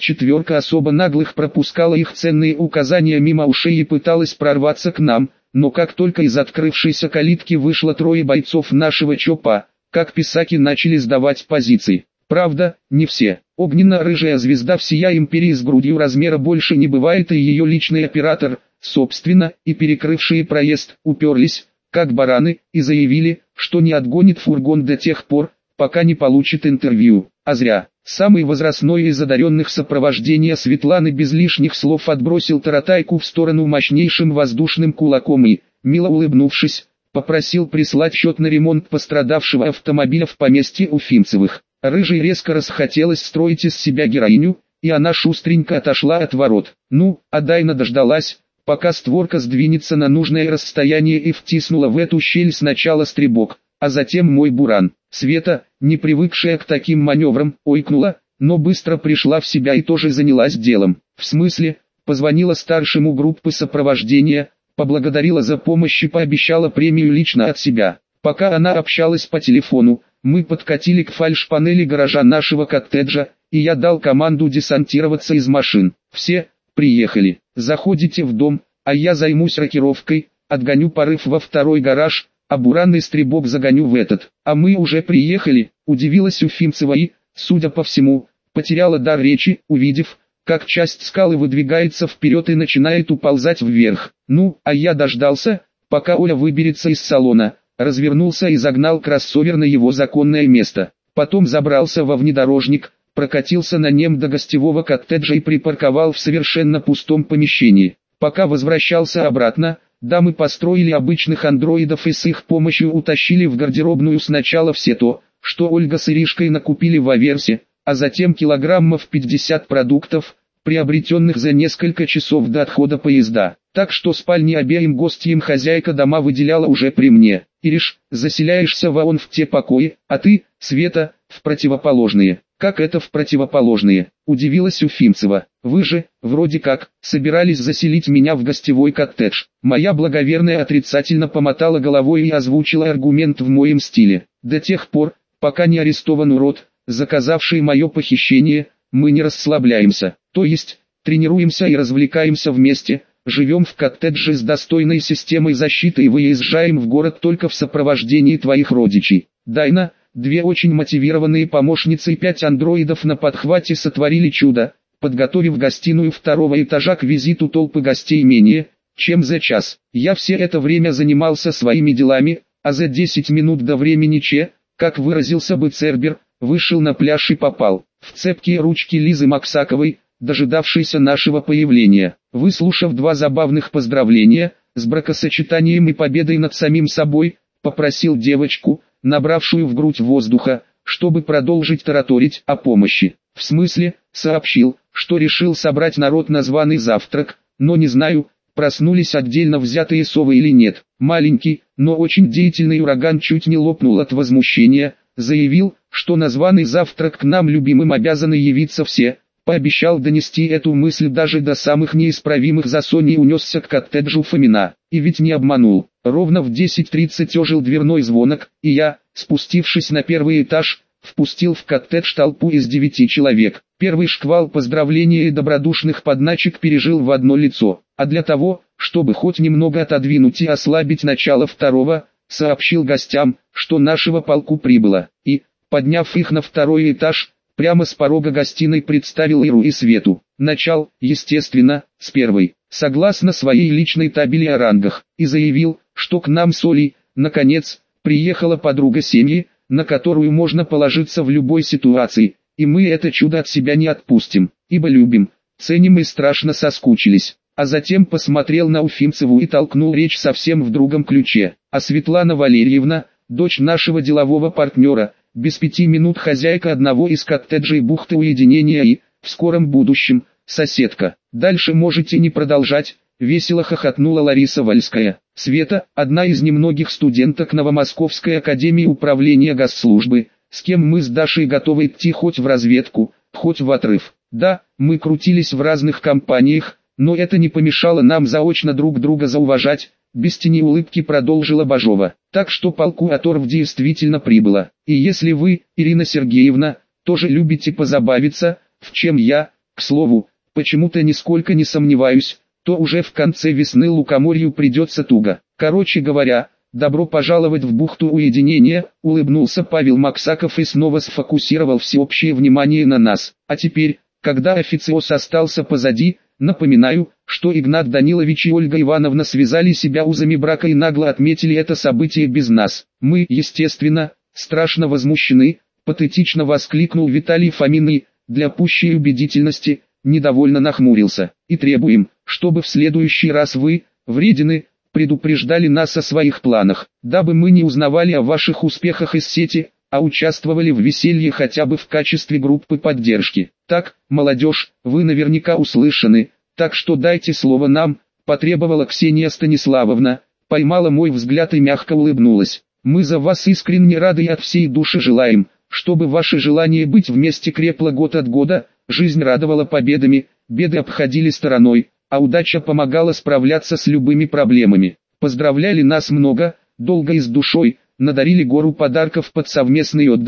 24 особо наглых пропускала их ценные указания мимо ушей и пыталась прорваться к нам, но как только из открывшейся калитки вышло 3 бойцов нашего ЧОПа, как писаки начали сдавать позиции. Правда, не все. Огненно-рыжая звезда всея империи с грудью размера больше не бывает, и ее личный оператор, собственно, и перекрывшие проезд, уперлись, как бараны, и заявили, что не отгонит фургон до тех пор, пока не получит интервью. А зря. Самый возрастной из одаренных сопровождения Светланы без лишних слов отбросил таратайку в сторону мощнейшим воздушным кулаком и, мило улыбнувшись, попросил прислать счет на ремонт пострадавшего автомобиля в поместье Уфимцевых. Рыжей резко расхотелось строить из себя героиню, и она шустренько отошла от ворот. Ну, а Дайна дождалась, пока створка сдвинется на нужное расстояние, и втиснула в эту щель сначала Стребог, а затем мой буран. Света, не привыкшая к таким маневрам, ойкнула, но быстро пришла в себя и тоже занялась делом. В смысле, позвонила старшему группы сопровождения, поблагодарила за помощь и пообещала премию лично от себя. Пока она общалась по телефону, мы подкатили к фальш-панели гаража нашего коттеджа, и я дал команду десантироваться из машин. Все, приехали. Заходите в дом, а я займусь рокировкой, отгоню порыв во второй гараж, а буранный стребок загоню в этот. А мы уже приехали, удивилась Уфимцева и, судя по всему, потеряла дар речи, увидев, как часть скалы выдвигается вперед и начинает уползать вверх. Ну, а я дождался, пока Оля выберется из салона, развернулся и загнал кроссовер на его законное место. Потом забрался во внедорожник, прокатился на нем до гостевого коттеджа и припарковал в совершенно пустом помещении. Пока возвращался обратно, дамы построили обычных андроидов и с их помощью утащили в гардеробную сначала все то, что Ольга с Иришкой накупили в Аверсе, а затем килограммов 50 продуктов, приобретенных за несколько часов до отхода поезда. Так что спальни обеим гостьям хозяйка дома выделяла уже при мне. Ириш, заселяешься вон в те покои, а ты, Света, в противоположные. Как это в противоположные? Удивилась Уфимцева. Вы же, вроде как, собирались заселить меня в гостевой коттедж. Моя благоверная отрицательно помотала головой и озвучила аргумент в моем стиле. До тех пор, пока не арестован урод, заказавший мое похищение, мы не расслабляемся. То есть, тренируемся и развлекаемся вместе, живем в коттедже с достойной системой защиты и выезжаем в город только в сопровождении твоих родичей. Дайна, 2 очень мотивированные помощницы и 5 андроидов на подхвате сотворили чудо, подготовив гостиную 2-го этажа к визиту толпы гостей менее, чем за час. Я все это время занимался своими делами, а за 10 минут до времени Че, как выразился бы Цербер, вышел на пляж и попал в цепкие ручки Лизы Максаковой, дожидавшейся нашего появления. Выслушав 2 забавных поздравления, с бракосочетанием и победой над самим собой, попросил девочку, набравшую в грудь воздуха, чтобы продолжить тараторить о помощи. В смысле, сообщил, что решил собрать народ на званый завтрак, но не знаю, проснулись отдельно взятые совы или нет. Маленький, но очень деятельный ураган чуть не лопнул от возмущения, заявил, что на званый завтрак к нам любимым обязаны явиться все, пообещал донести эту мысль даже до самых неисправимых за Соней и унесся к коттеджу Фомина. И ведь не обманул. Ровно в 10:30 ожил дверной звонок, и я, спустившись на 1-й этаж, впустил в коттедж толпу из 9 человек. Первый шквал поздравлений и добродушных подначек пережил в одно лицо. А для того, чтобы хоть немного отодвинуть и ослабить начало 2-го, сообщил гостям, что нашего полку прибыло, и, подняв их на 2-й этаж, прямо с порога гостиной представил Иру и Свету. Начал, естественно, с 1-й, согласно своей личной табели о рангах, и заявил, что к нам с Олей, наконец, приехала подруга семьи, на которую можно положиться в любой ситуации, и мы это чудо от себя не отпустим, ибо любим, ценим и страшно соскучились. А затем посмотрел на Уфимцеву и толкнул речь совсем в другом ключе. А Светлана Валерьевна, дочь нашего делового партнера, без 5 минут хозяйка одного из коттеджей бухты уединения и, в скором будущем, соседка. Дальше можете не продолжать, весело хохотнула Лариса Вальская. Света, одна из немногих студенток Новомосковской академии управления госслужбы, с кем мы с Дашей готовы идти хоть в разведку, хоть в отрыв. Да, мы крутились в разных компаниях, но это не помешало нам заочно друг друга зауважать, без тени улыбки продолжила Бажова. Так что полку оторв действительно прибыло. И если вы, Ирина Сергеевна, тоже любите позабавиться, в чем я, к слову, почему-то нисколько не сомневаюсь, то уже в конце весны лукоморью придется туго. Короче говоря, добро пожаловать в бухту уединения, улыбнулся Павел Максаков и снова сфокусировал всеобщее внимание на нас. А теперь, когда официоз остался позади, напоминаю, что Игнат Данилович и Ольга Ивановна связали себя узами брака и нагло отметили это событие без нас. Мы, естественно, страшно возмущены, патетично воскликнул Виталий Фомин и, для пущей убедительности, недовольно нахмурился. И требуем, чтобы в следующий раз вы, вредины, предупреждали нас о своих планах, дабы мы не узнавали о ваших успехах из сети, а участвовали в веселье хотя бы в качестве группы поддержки. Так, молодежь, вы наверняка услышаны, так что дайте слово нам, потребовала Ксения Станиславовна, поймала мой взгляд и мягко улыбнулась. Мы за вас искренне рады и от всей души желаем, чтобы ваше желание быть вместе крепло год от года, жизнь радовала победами, беды обходили стороной, а удача помогала справляться с любыми проблемами. Поздравляли нас много, долго и с душой, надарили гору подарков под совместный отдых,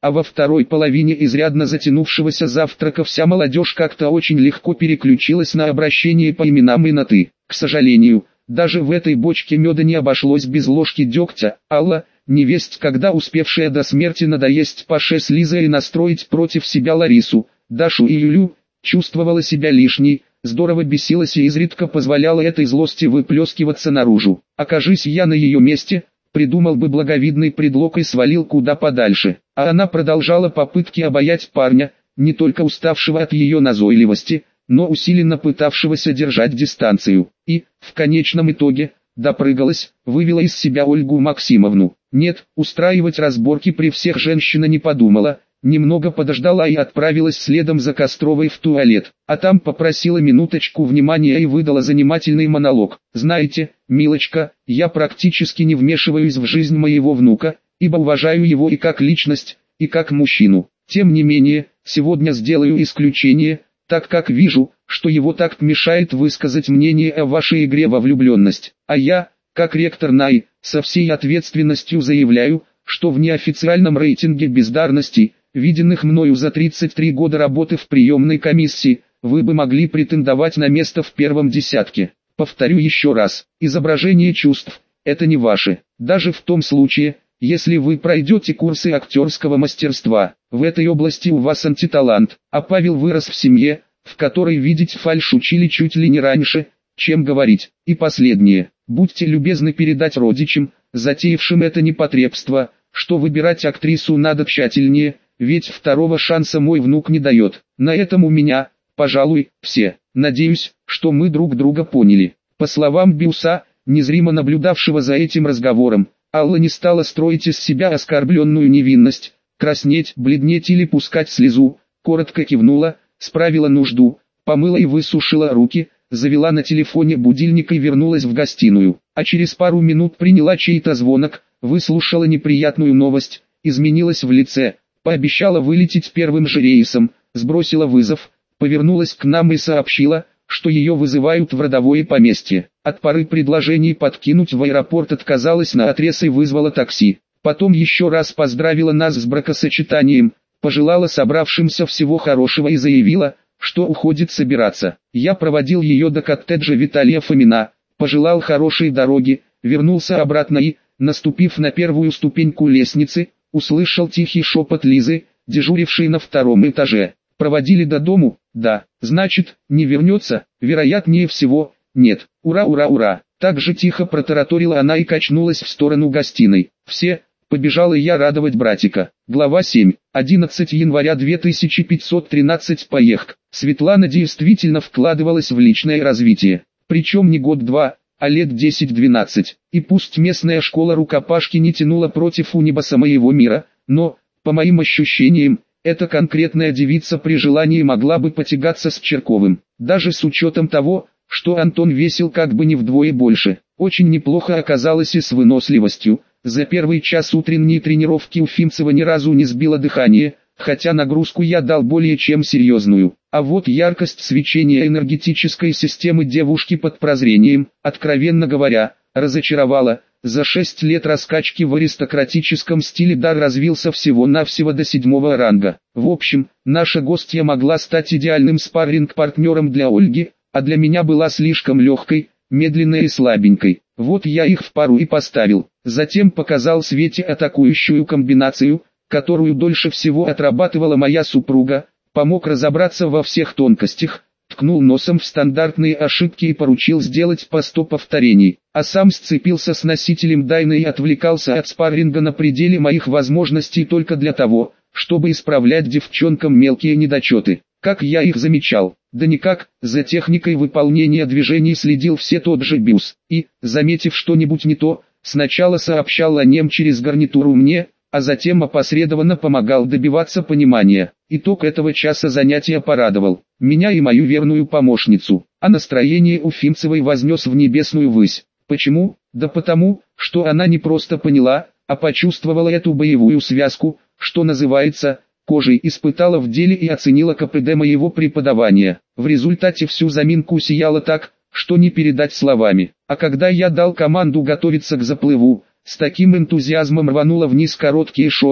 а во второй половине изрядно затянувшегося завтрака вся молодежь как-то очень легко переключилась на обращение по именам и на «ты». К сожалению, даже в этой бочке меда не обошлось без ложки дегтя. Алла, невесть, когда успевшая до смерти надоесть Паше с Лизой и настроить против себя Ларису, Дашу и Юлю, чувствовала себя лишней, здорово бесилась и изредка позволяла этой злости выплескиваться наружу. Окажись я на ее месте, придумал бы благовидный предлог и свалил куда подальше. А она продолжала попытки обаять парня, не только уставшего от ее назойливости, но усиленно пытавшегося держать дистанцию. И, в конечном итоге, допрыгалась, вывела из себя Ольгу Максимовну. Нет, устраивать разборки при всех женщина не подумала, немного подождала и отправилась следом за Костровой в туалет, а там попросила минуточку внимания и выдала занимательный монолог. «Знаете, милочка, я практически не вмешиваюсь в жизнь моего внука, ибо уважаю его и как личность, и как мужчину. Тем не менее, сегодня сделаю исключение, так как вижу, что его такт мешает высказать мнение о вашей игре во влюбленность. А я, как ректор НАИ, со всей ответственностью заявляю, что в неофициальном рейтинге бездарностей, виденных мною за 33 года работы в приемной комиссии, вы бы могли претендовать на место в первом десятке. Повторю еще раз, изображение чувств – это не ваше. Даже в том случае, если вы пройдете курсы актерского мастерства, в этой области у вас антиталант, а Павел вырос в семье, в которой видеть фальшь учили чуть ли не раньше, чем говорить. И последнее, будьте любезны передать родичам, затеявшим это непотребство, что выбирать актрису надо тщательнее, ведь второго шанса мой внук не дает. На этом у меня, пожалуй, все. Надеюсь, что мы друг друга поняли». По словам Биуса, незримо наблюдавшего за этим разговором, Алла не стала строить из себя оскорбленную невинность, краснеть, бледнеть или пускать слезу, коротко кивнула, справила нужду, помыла и высушила руки, завела на телефоне будильник и вернулась в гостиную, а через пару минут приняла чей-то звонок, выслушала неприятную новость, изменилась в лице, пообещала вылететь первым же рейсом, сбросила вызов, повернулась к нам и сообщила, что ее вызывают в родовое поместье. От пары предложений подкинуть в аэропорт отказалась наотрез и вызвала такси. Потом еще раз поздравила нас с бракосочетанием, пожелала собравшимся всего хорошего и заявила, что уходит собираться. Я проводил ее до коттеджа Виталия Фомина, пожелал хорошей дороги, вернулся обратно и, наступив на первую ступеньку лестницы, услышал тихий шепот Лизы, дежурившей на втором этаже. «Проводили до дому? Да. Значит, не вернется? Вероятнее всего, нет. Ура, ура, ура!» Так же тихо протараторила она и качнулась в сторону гостиной. «Все!» Побежала я радовать братика. Глава 7. 11 января 2513. Поехк. Светлана действительно вкладывалась в личное развитие. Причем не год-два, а лет 10-12. И пусть местная школа рукопашки не тянула против унибаса моего мира, но, по моим ощущениям, эта конкретная девица при желании могла бы потягаться с Черковым. Даже с учетом того, что Антон весил как бы не вдвое больше. Очень неплохо оказалось и с выносливостью. За первый час утренней тренировки у Фимцева ни разу не сбило дыхание, хотя нагрузку я дал более чем серьезную. А вот яркость свечения энергетической системы девушки под прозрением, откровенно говоря, разочаровала. За 6 лет раскачки в аристократическом стиле дар развился всего-навсего до 7-го ранга. В общем, наша гостья могла стать идеальным спарринг-партнером для Ольги, а для меня была слишком легкой, медленной и слабенькой. Вот я их в пару и поставил. Затем показал Свете атакующую комбинацию, которую дольше всего отрабатывала моя супруга, помог разобраться во всех тонкостях, ткнул носом в стандартные ошибки и поручил сделать по 100 повторений, а сам сцепился с носителем Дайна и отвлекался от спарринга на пределе моих возможностей только для того, чтобы исправлять девчонкам мелкие недочеты. Как я их замечал? Да никак, за техникой выполнения движений следил все тот же Бюс, и, заметив что-нибудь не то, сначала сообщал о нем через гарнитуру мне, а затем опосредованно помогал добиваться понимания. Итог этого часа занятия порадовал меня и мою верную помощницу, а настроение у Фимцевой вознес в небесную высь. Почему? Да потому, что она не просто поняла, а почувствовала эту боевую связку, что называется, кожей, испытала в деле и оценила КПД моего преподавания. В результате всю заминку сияла так, что не передать словами. А когда я дал команду готовиться к заплыву, с таким энтузиазмом рванула вниз короткие шорты,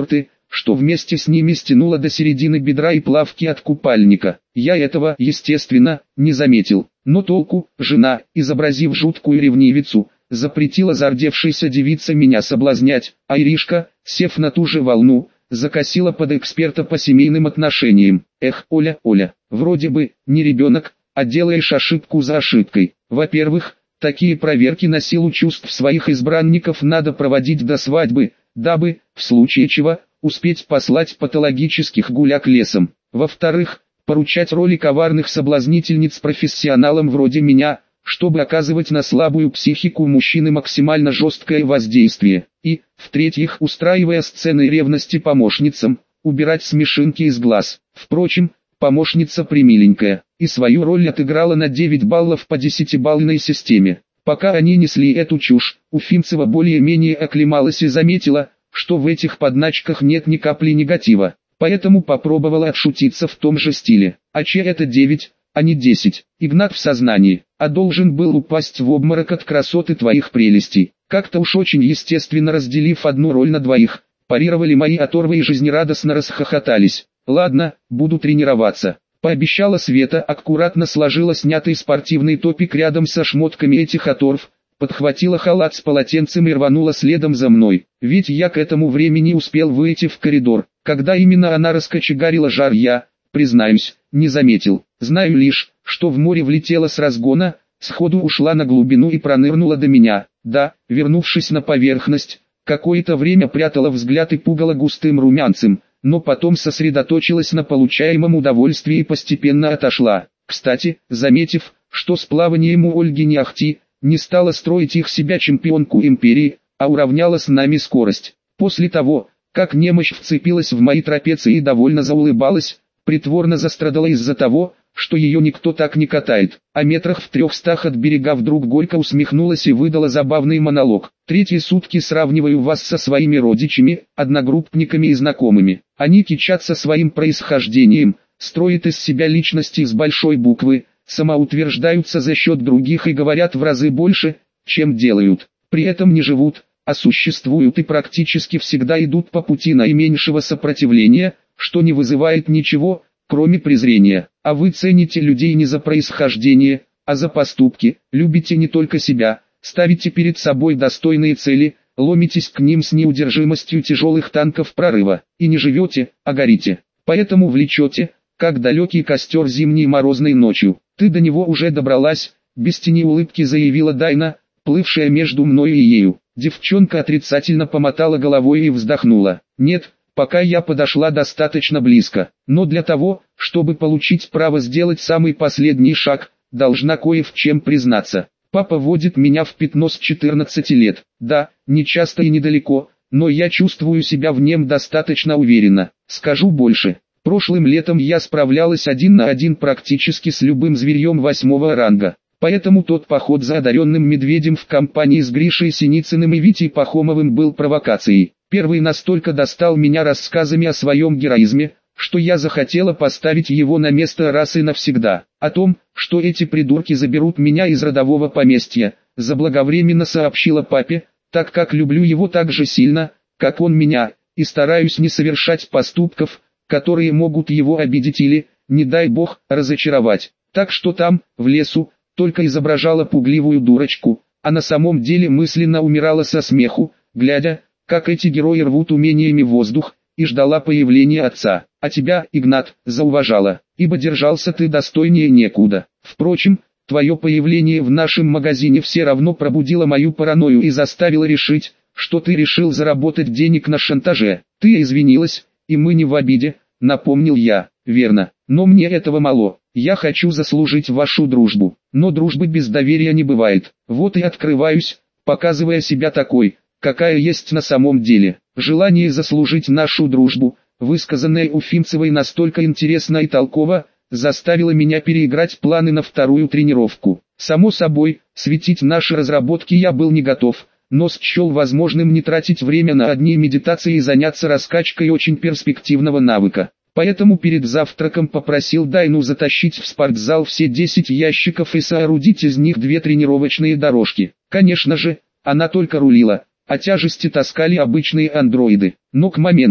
что вместе с ними стянуло до середины бедра и плавки от купальника. Я этого, естественно, не заметил. Но толку, жена, изобразив жуткую ревнивицу, запретила зардевшейся девице меня соблазнять, а Иришка, сев на ту же волну, закосила под эксперта по семейным отношениям. Эх, Оля, Оля, вроде бы, не ребенок, а делаешь ошибку за ошибкой. Во-первых, такие проверки на силу чувств своих избранников надо проводить до свадьбы, дабы, в случае чего, успеть послать патологических гуляк лесом. Во-вторых, поручать роли коварных соблазнительниц профессионалам вроде меня, чтобы оказывать на слабую психику мужчины максимально жесткое воздействие. И, в-третьих, устраивая сцены ревности помощницам, убирать смешинки из глаз. Впрочем, помощница примиленькая, и свою роль отыграла на 9 баллов по 10-балльной системе. Пока они несли эту чушь, Уфимцева более-менее оклемалась и заметила, что в этих подначках нет ни капли негатива, поэтому попробовала отшутиться в том же стиле. А че это 9, а не 10? Игнат в сознании, а должен был упасть в обморок от красоты твоих прелестей. Как-то уж очень естественно разделив одну роль на двоих, парировали мои оторвы и жизнерадостно расхохотались. Ладно, буду тренироваться. Пообещала Света, аккуратно сложила снятый спортивный топик рядом со шмотками этих оторв, подхватила халат с полотенцем и рванула следом за мной. Ведь я к этому времени успел выйти в коридор. Когда именно она раскочегарила жар, я, признаюсь, не заметил. Знаю лишь, что в море влетела с разгона, сходу ушла на глубину и пронырнула до меня. Да, вернувшись на поверхность, какое-то время прятала взгляд и пугала густым румянцем, но потом сосредоточилась на получаемом удовольствии и постепенно отошла. Кстати, заметив, что с плаванием у Ольги не ахти, не стала строить их себя чемпионку империи, а уравняла с нами скорость. После того, как немощь вцепилась в мои трапеции и довольно заулыбалась, притворно застрадала из-за того, что ее никто так не катает, а метрах в 300 от берега вдруг горько усмехнулась и выдала забавный монолог. Третьи сутки сравниваю вас со своими родичами, одногруппниками и знакомыми. Они кичатся своим происхождением, строят из себя личности с большой буквы, самоутверждаются за счет других и говорят в разы больше, чем делают. При этом не живут, а существуют и практически всегда идут по пути наименьшего сопротивления, что не вызывает ничего, кроме презрения. А вы цените людей не за происхождение, а за поступки, любите не только себя, ставите перед собой достойные цели, ломитесь к ним с неудержимостью тяжелых танков прорыва, и не живете, а горите. Поэтому влечете, как далекий костер зимней морозной ночью. Ты до него уже добралась, без тени улыбки заявила Дайна, плывшая между мною и ею. Девчонка отрицательно помотала головой и вздохнула. Нет, пока я подошла достаточно близко, но для того, чтобы получить право сделать самый последний шаг, должна кое в чем признаться. Папа водит меня в пятно с 14 лет. Да, не часто и недалеко, но я чувствую себя в нем достаточно уверенно. Скажу больше. Прошлым летом я справлялась 1 на 1 практически с любым зверьем 8-го ранга. Поэтому тот поход за одаренным медведем в компании с Гришей Синицыным и Витей Пахомовым был провокацией. Первый настолько достал меня рассказами о своем героизме, что я захотела поставить его на место раз и навсегда. О том, что эти придурки заберут меня из родового поместья, заблаговременно сообщила папе, так как люблю его так же сильно, как он меня, и стараюсь не совершать поступков, которые могут его обидеть или, не дай бог, разочаровать. Так что там, в лесу, только изображала пугливую дурочку, а на самом деле мысленно умирала со смеху, глядя, как эти герои рвут умениями воздух, и ждала появления отца. А тебя, Игнат, зауважала, ибо держался ты достойнее некуда. Впрочем, твое появление в нашем магазине все равно пробудило мою паранойю и заставило решить, что ты решил заработать денег на шантаже. Ты извинилась, и мы не в обиде, напомнил я. Верно, но мне этого мало. Я хочу заслужить вашу дружбу, но дружбы без доверия не бывает. Вот и открываюсь, показывая себя такой, какая есть на самом деле. Желание заслужить нашу дружбу, высказанное Уфимцевой настолько интересно и толково, заставило меня переиграть планы на вторую тренировку. Само собой, светить наши разработки я был не готов, но счел возможным не тратить время на одни медитации и заняться раскачкой очень перспективного навыка. Поэтому перед завтраком попросил Дайну затащить в спортзал все 10 ящиков и соорудить из них 2 тренировочные дорожки. Конечно же, она только рулила, а тяжести таскали обычные андроиды. Но к моменту,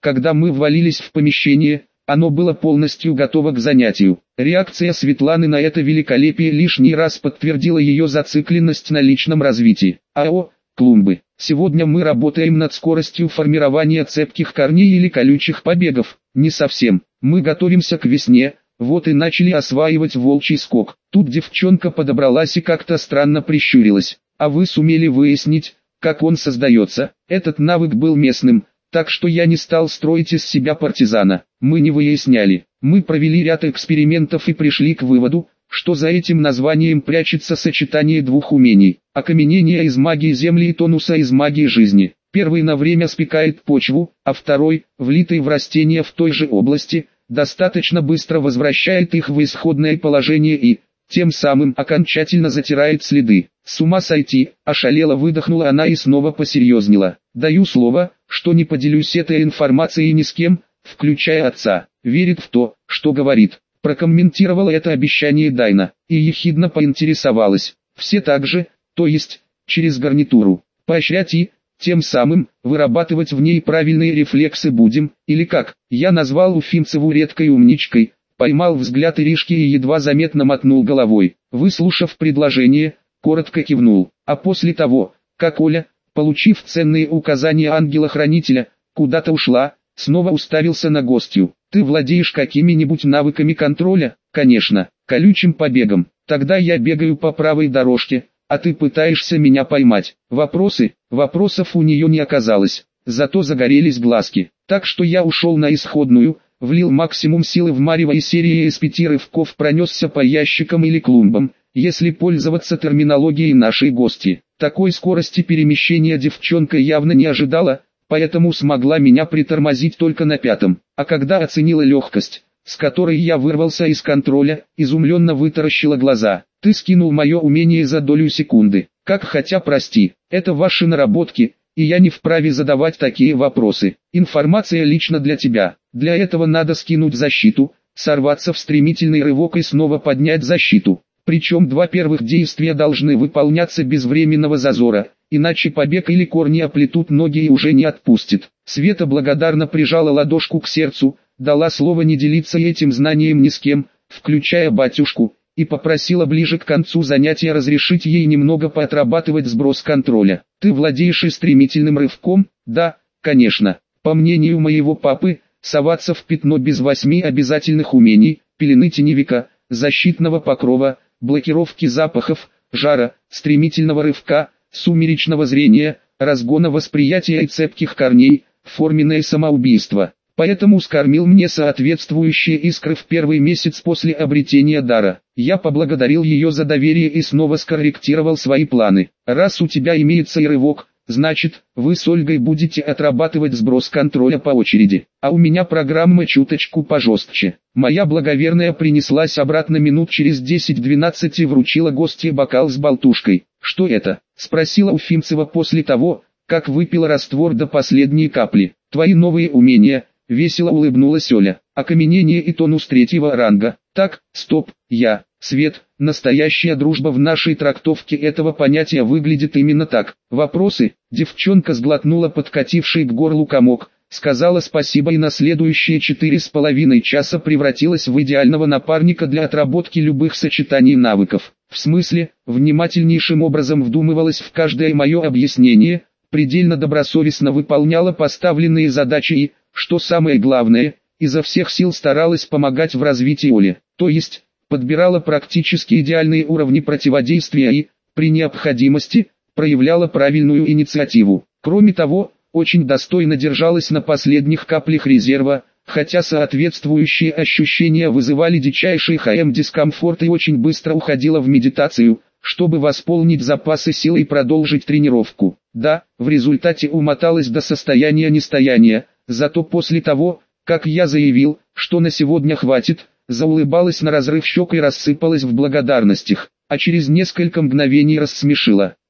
Когда мы ввалились в помещение, оно было полностью готово к занятию. Реакция Светланы на это великолепие лишний раз подтвердила ее зацикленность на личном развитии. АО «Клумбы». Сегодня мы работаем над скоростью формирования цепких корней или колючих побегов. Не совсем. Мы готовимся к весне, вот и начали осваивать волчий скок. Тут девчонка подобралась и как-то странно прищурилась. А вы сумели выяснить, как он создается? Этот навык был местным, так что я не стал строить из себя партизана. Мы не выясняли. Мы провели ряд экспериментов и пришли к выводу, что за этим названием прячется сочетание двух умений. Окаменение из магии земли и тонуса из магии жизни. Первый на время спекает почву, а второй, влитый в растения в той же области, достаточно быстро возвращает их в исходное положение и, тем самым окончательно затирает следы. С ума сойти, ошалело выдохнула она и снова посерьезнела. Даю слово, что не поделюсь этой информацией ни с кем, включая отца. Верит в то, что говорит. Прокомментировала это обещание Дайна, и ехидно поинтересовалась. Все так же, то есть, через гарнитуру. Поощрять и, тем самым, вырабатывать в ней правильные рефлексы будем, или как? Я назвал Уфимцеву редкой умничкой, поймал взгляд Иришки и едва заметно мотнул головой. Выслушав предложение, коротко кивнул. А после того, как Оля, получив ценные указания ангела-хранителя, куда-то ушла, снова уставился на гостью. Ты владеешь какими-нибудь навыками контроля? Конечно, колючим побегом. Тогда я бегаю по правой дорожке, а ты пытаешься меня поймать. Вопросов у нее не оказалось, зато загорелись глазки. Так что я ушел на исходную, влил максимум силы в марево и серия из 5 рывков пронесся по ящикам или клумбам, если пользоваться терминологией нашей гости. Такой скорости перемещения девчонка явно не ожидала, поэтому смогла меня притормозить только на 5-м. А когда оценила легкость, с которой я вырвался из контроля, изумленно вытаращила глаза. Ты скинул мое умение за долю секунды. Как, хотя прости, это ваши наработки, и я не вправе задавать такие вопросы. Информация лично для тебя. Для этого надо скинуть защиту, сорваться в стремительный рывок и снова поднять защиту. Причем 2 первых действия должны выполняться без временного зазора, иначе побег или корни оплетут ноги и уже не отпустит. Света благодарно прижала ладошку к сердцу, дала слово не делиться этим знанием ни с кем, включая батюшку, и попросила ближе к концу занятия разрешить ей немного поотрабатывать сброс контроля. Ты владеешь и стремительным рывком? Да, конечно. По мнению моего папы, соваться в пятно без 8 обязательных умений, пелены теневика, защитного покрова, блокировки запахов, жара, стремительного рывка, сумеречного зрения, разгона восприятия и цепких корней, форменное самоубийство. Поэтому скормил мне соответствующие искры в первый месяц после обретения дара. Я поблагодарил ее за доверие и снова скорректировал свои планы. Раз у тебя имеется и рывок, значит, вы с Ольгой будете отрабатывать сброс контроля по очереди. А у меня программа чуточку пожестче. Моя благоверная принеслась обратно минут через 10-12 и вручила гостье бокал с болтушкой. Что это? Спросила Уфимцева после того, как выпила раствор до последней капли. Твои новые умения. Весело улыбнулась Оля. Окаменение и тонус 3-го ранга. Так, стоп, Свет, настоящая дружба в нашей трактовке этого понятия выглядит именно так. Вопросы? Девчонка сглотнула подкативший к горлу комок, сказала спасибо и на следующие 4,5 часа превратилась в идеального напарника для отработки любых сочетаний навыков. В смысле, внимательнейшим образом вдумывалась в каждое мое объяснение, предельно добросовестно выполняла поставленные задачи и, что самое главное, изо всех сил старалась помогать в развитии Оли, то есть, подбирала практически идеальные уровни противодействия и, при необходимости, проявляла правильную инициативу. Кроме того, очень достойно держалась на последних каплях резерва, хотя соответствующие ощущения вызывали дичайший дискомфорт и очень быстро уходила в медитацию, чтобы восполнить запасы сил и продолжить тренировку. Да, в результате умоталась до состояния нестояния, зато после того, как я заявил, что на сегодня хватит, заулыбалась на разрыв щек и рассыпалась в благодарностях, а через несколько мгновений рассмешила.